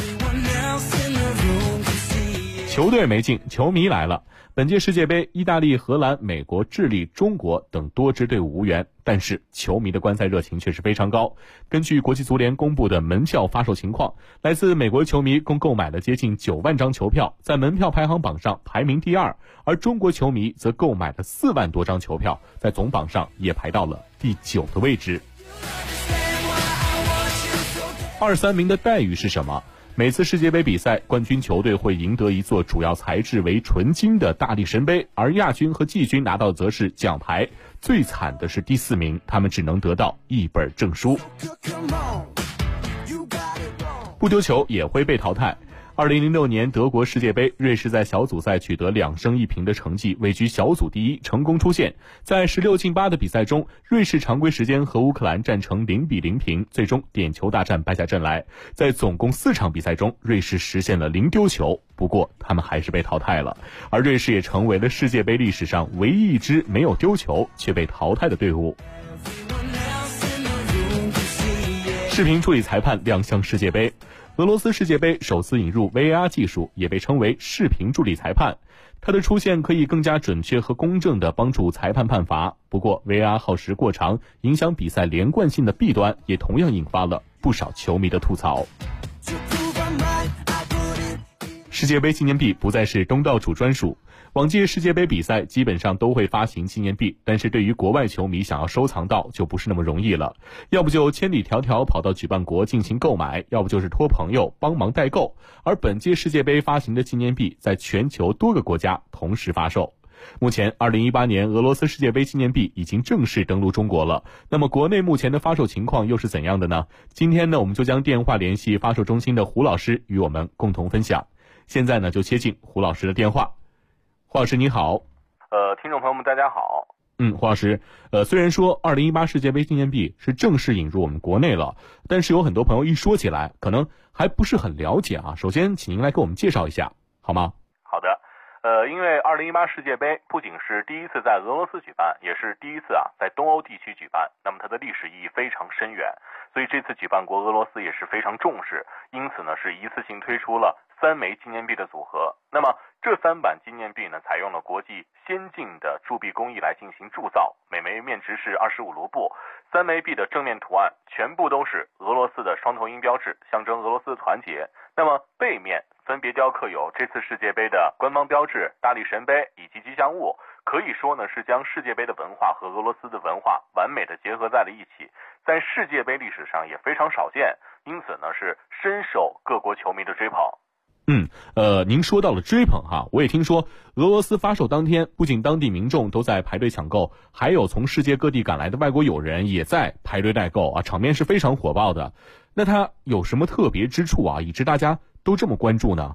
球队没进，球迷来了。本届世界杯，意大利、荷兰、美国、智利、中国等多支队伍无缘，但是球迷的观赛热情却是非常高。根据国际足联公布的门票发售情况，来自美国球迷共购买了接近9万张球票，在门票排行榜上排名第2，而中国球迷则购买了4万多张球票，在总榜上也排到了第9的位置。23名的待遇是什么？每次世界杯比赛，冠军球队会赢得一座主要材质为纯金的大力神杯，而亚军和季军拿到的则是奖牌。最惨的是第4名，他们只能得到一本证书。 不丢球也会被淘汰。2006年德国世界杯，瑞士在小组赛取得2胜1平的成绩，位居小组第一，成功出线。在16进8的比赛中，瑞士常规时间和乌克兰战成0-0平，最终点球大战败下阵来。在总共4场比赛中，瑞士实现了0丢球，不过他们还是被淘汰了。而瑞士也成为了世界杯历史上唯一一支没有丢球却被淘汰的队伍。视频助理裁判亮相世界杯。俄罗斯世界杯首次引入 VAR 技术，也被称为视频助理裁判。它的出现可以更加准确和公正地帮助裁判判罚。不过 VAR 耗时过长，影响比赛连贯性的弊端也同样引发了不少球迷的吐槽。世界杯纪念币不再是东道主专属。往届世界杯比赛基本上都会发行纪念币，但是对于国外球迷想要收藏到就不是那么容易了，要不就千里迢迢跑到举办国进行购买，要不就是托朋友帮忙代购。而本届世界杯发行的纪念币在全球多个国家同时发售。目前2018年俄罗斯世界杯纪念币已经正式登陆中国了，那么国内目前的发售情况又是怎样的呢？今天呢，我们就将电话联系发售中心的胡老师与我们共同分享。现在呢，就接进胡老师的电话。胡老师你好。 听众朋友们大家好。 胡老师，虽然说2018世界杯纪念币是正式引入我们国内了，但是有很多朋友一说起来可能还不是很了解啊。首先请您来给我们介绍一下好吗？ 好的。因为2018世界杯不仅是第一次在俄罗斯举办，也是第一次在东欧地区举办，那么它的历史意义非常深远，所以这次举办国俄罗斯也是非常重视，因此呢是一次性推出了3枚纪念币的组合。那么这3版纪念币呢，采用了国际先进的铸币工艺来进行铸造，每枚面值是25卢布。3枚币的正面图案全部都是俄罗斯的双头鹰标志，象征俄罗斯的团结。那么背面分别雕刻有这次世界杯的官方标志、大力神杯以及吉祥物，可以说呢是将世界杯的文化和俄罗斯的文化完美的结合在了一起，在世界杯历史上也非常少见，因此呢是深受各国球迷的追捧。 您说到了追捧哈，我也听说俄罗斯发售当天，不仅当地民众都在排队抢购，还有从世界各地赶来的外国友人也在排队代购啊，场面是非常火爆的。那它有什么特别之处啊，以致大家都这么关注呢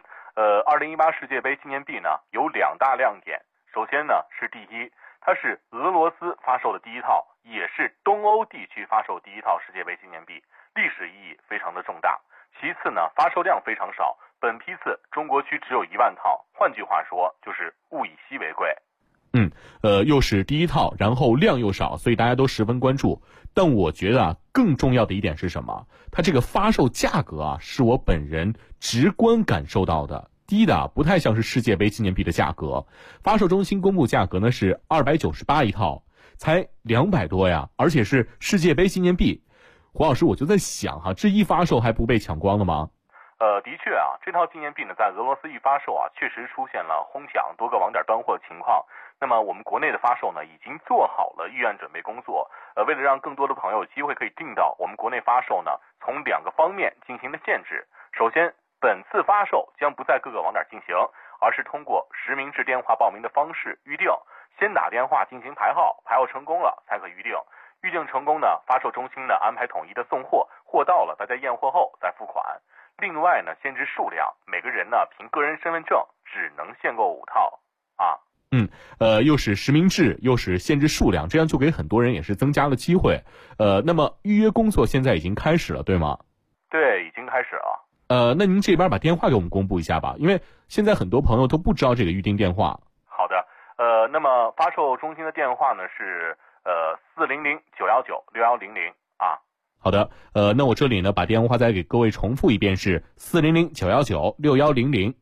？2018世界杯纪念币呢有2大亮点。首先呢是第一，它是俄罗斯发售的第一套，也是东欧地区发售第一套世界杯纪念币，历史意义非常的重大。其次呢，发售量非常少，本批次中国区只有1万套，换句话说就是物以稀为贵。 又是第一套，然后量又少，所以大家都十分关注。但我觉得更重要的一点是什么？它这个发售价格是我本人直观感受到的，低的不太像是世界杯纪念币的价格。发售中心公布价格呢是298一套，才200多呀，而且是世界杯纪念币。胡老师，我就在想这一发售还不被抢光了吗？ 的确这套纪念币呢，在俄罗斯一发售确实出现了哄抢、多个网点断货的情况。那么我们国内的发售呢，已经做好了预案准备工作。为了让更多的朋友有机会可以订到，我们国内发售呢，从2个方面进行了限制。首先，本次发售将不在各个网点进行，而是通过实名制电话报名的方式预定，先打电话进行排号，排号成功了才可预定。预定成功呢，发售中心呢安排统一的送货，货到了大家验货后再付款。另外呢，限制数量，每个人呢凭个人身份证只能限购5套又是实名制，又是限制数量，这样就给很多人也是增加了机会。那么预约工作现在已经开始了，对吗？ 对，已经开始了。 那您这边把电话给我们公布一下吧，因为现在很多朋友都不知道这个预订电话。 好的，那么发售中心的电话呢是400-919-6100 好的，那我这里呢把电话再给各位重复一遍，是400-919-6100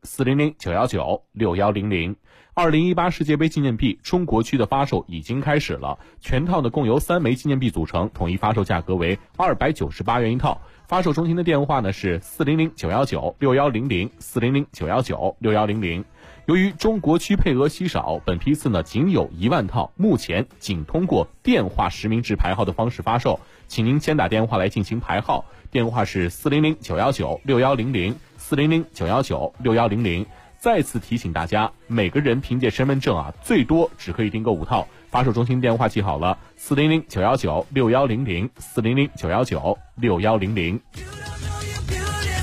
400-919-6100。2018世界杯纪念币中国区的发售已经开始了，全套呢共由3枚纪念币组成，统一发售价格为298元一套。发售中心的电话呢是400-919-6100 400-919-6100。由于中国区配额稀少，本批次呢仅有1万套，目前仅通过电话实名制排号的方式发售，请您先打电话来进行排号，电话是400-919-6100 400-919-6100。再次提醒大家，每个人凭借身份证最多只可以订购5套。发售中心电话记好了，400-919-6100 400-919-6100。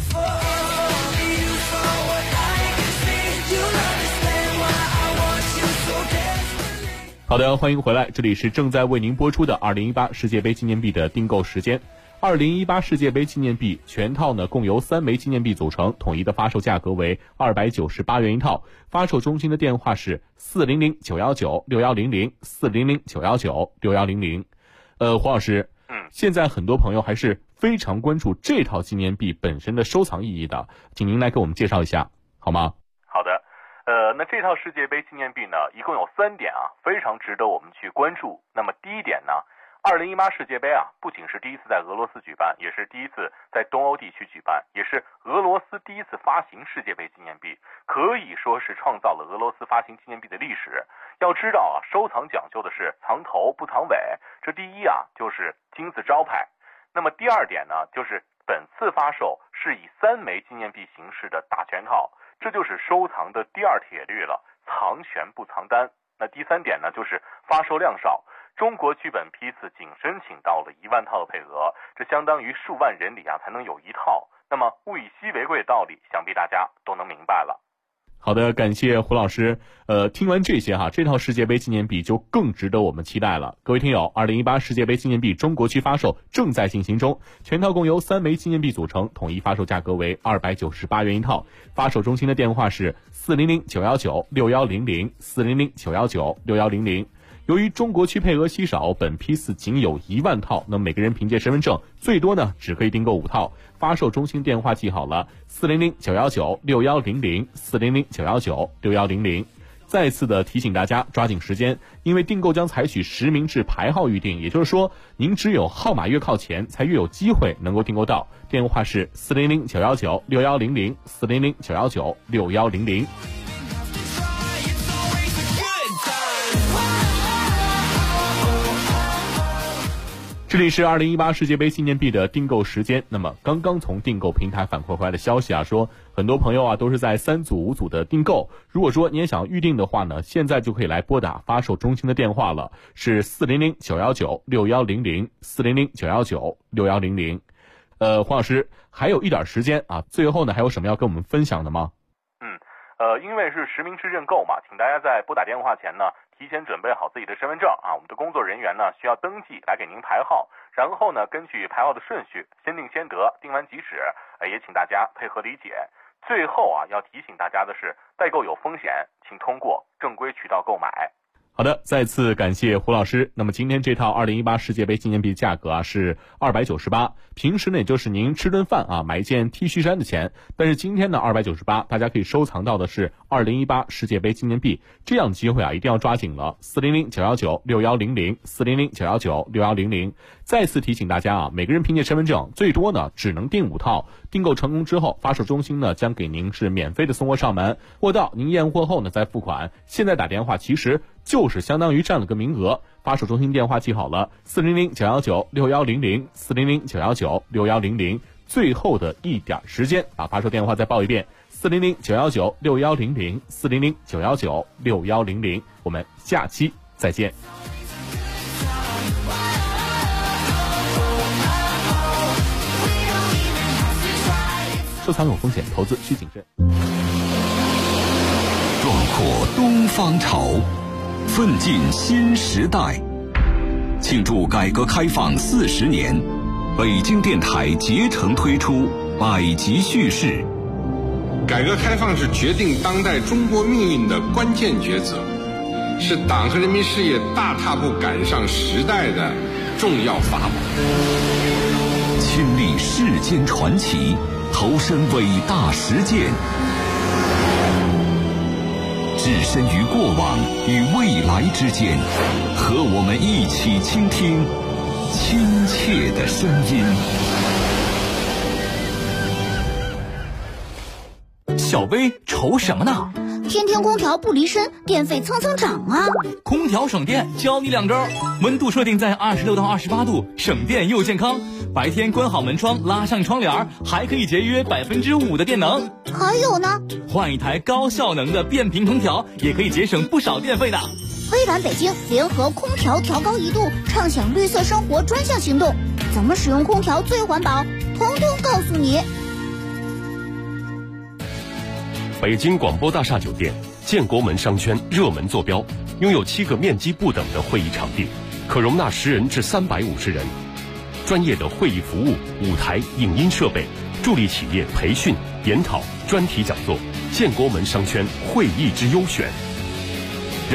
好的，欢迎回来，这里是正在为您播出的2018世界杯纪念币的订购时间。2018世界杯纪念币全套呢共由3枚纪念币组成，统一的发售价格为298元一套，发售中心的电话是400-919-6100 400-919-6100。黄老师，现在很多朋友还是非常关注这套纪念币本身的收藏意义的，请您来给我们介绍一下好吗？ 好的，那这套世界杯纪念币呢，一共有3点啊，非常值得我们去关注。那么第一点呢，2018世界杯啊，不仅是第一次在俄罗斯举办，也是第一次在东欧地区举办，也是俄罗斯第一次发行世界杯纪念币，可以说是创造了俄罗斯发行纪念币的历史。要知道啊，收藏讲究的是藏头不藏尾，这第一啊就是金字招牌。那么第二点呢，就是本次发售是以3枚纪念币形式的大全套，这就是收藏的第二铁律了，藏全不藏单。那第3点呢，就是发售量少。中国剧本批次仅申请到了1万套的配额，这相当于数万人里啊才能有一套。那么物以稀为贵的道理，想必大家都能明白了。 好的，感谢胡老师。听完这些哈，这套世界杯纪念币就更值得我们期待了。各位听友，2018世界杯纪念币中国区发售正在进行中，全套共由3枚纪念币组成，统一发售价格为298元一套。发售中心的电话是400-919-6100 400-919-6100。由于中国区配额稀少，本批次仅有1万套，那每个人凭借身份证最多呢只可以订购5套。发售中心电话记好了，400-919-6100 400-919-6100。再次的提醒大家抓紧时间，因为订购将采取实名制排号预订，也就是说您只有号码越靠前才越有机会能够订购到。电话是400-919-6100 400-919-6100。这里是2018世界杯纪念币的订购时间。那么刚刚从订购平台反馈回来的消息啊，说很多朋友啊都是在3组5组的订购。如果说你也想预定的话呢，现在就可以来拨打发售中心的电话了，是400-919-6100 400-919-6100。黄老师还有一点时间啊，最后呢还有什么要跟我们分享的吗？ 因为是实名制认购嘛，请大家在拨打电话前呢提前准备好自己的身份证啊，我们的工作人员呢需要登记来给您排号，然后呢根据排号的顺序先定先得，定完即止，也请大家配合理解。最后啊要提醒大家的是，代购有风险，请通过正规渠道购买。 好的，再次感谢胡老师。那么今天这套2018世界杯纪念币价格啊是298，平时呢也就是您吃顿饭啊买一件 T 恤衫的钱，但是今天呢298，大家可以收藏到的是2018世界杯纪念币，这样的机会啊一定要抓紧了。400-919-6100 400-919-6100。再次提醒大家啊，每个人凭借身份证最多呢只能订5套，订购成功之后，发售中心呢将给您是免费的送货上门，货到您验货后呢再付款。现在打电话其实就是相当于占了个名额。发售中心电话记好了，400-919-6100 400-919-6100。最后的一点时间把发售电话再报一遍，400-919-6100 400-919-6100。我们下期再见。收藏有风险，投资需谨慎。 壮阔东方潮，奋进新时代。庆祝改革开放40年，北京电台竭诚推出百集叙事。 改革开放是决定当代中国命运的关键抉择，是党和人民事业大踏步赶上时代的重要法宝。 亲历世间传奇，投身伟大实践，置身于过往与未来之间，和我们一起倾听亲切的声音。 小薇愁什么呢？ 天天空调不离身，电费蹭蹭涨啊！ 空调省电，教你2招：温度设定在26到28度，省电又健康；白天关好门窗，拉上窗帘，还可以节约5%的电能。 还有呢， 换一台高效能的变频空调，也可以节省不少电费的。 微软北京联合空调调高1度，畅享绿色生活专项行动，怎么使用空调最环保，统统告诉你。 北京广播大厦酒店建国门商圈热门坐标，拥有7个面积不等的会议场地，可容纳10人至350人。专业的会议服务、舞台、影音设备，助力企业培训、研讨、专题讲座。建国门商圈会议之优选。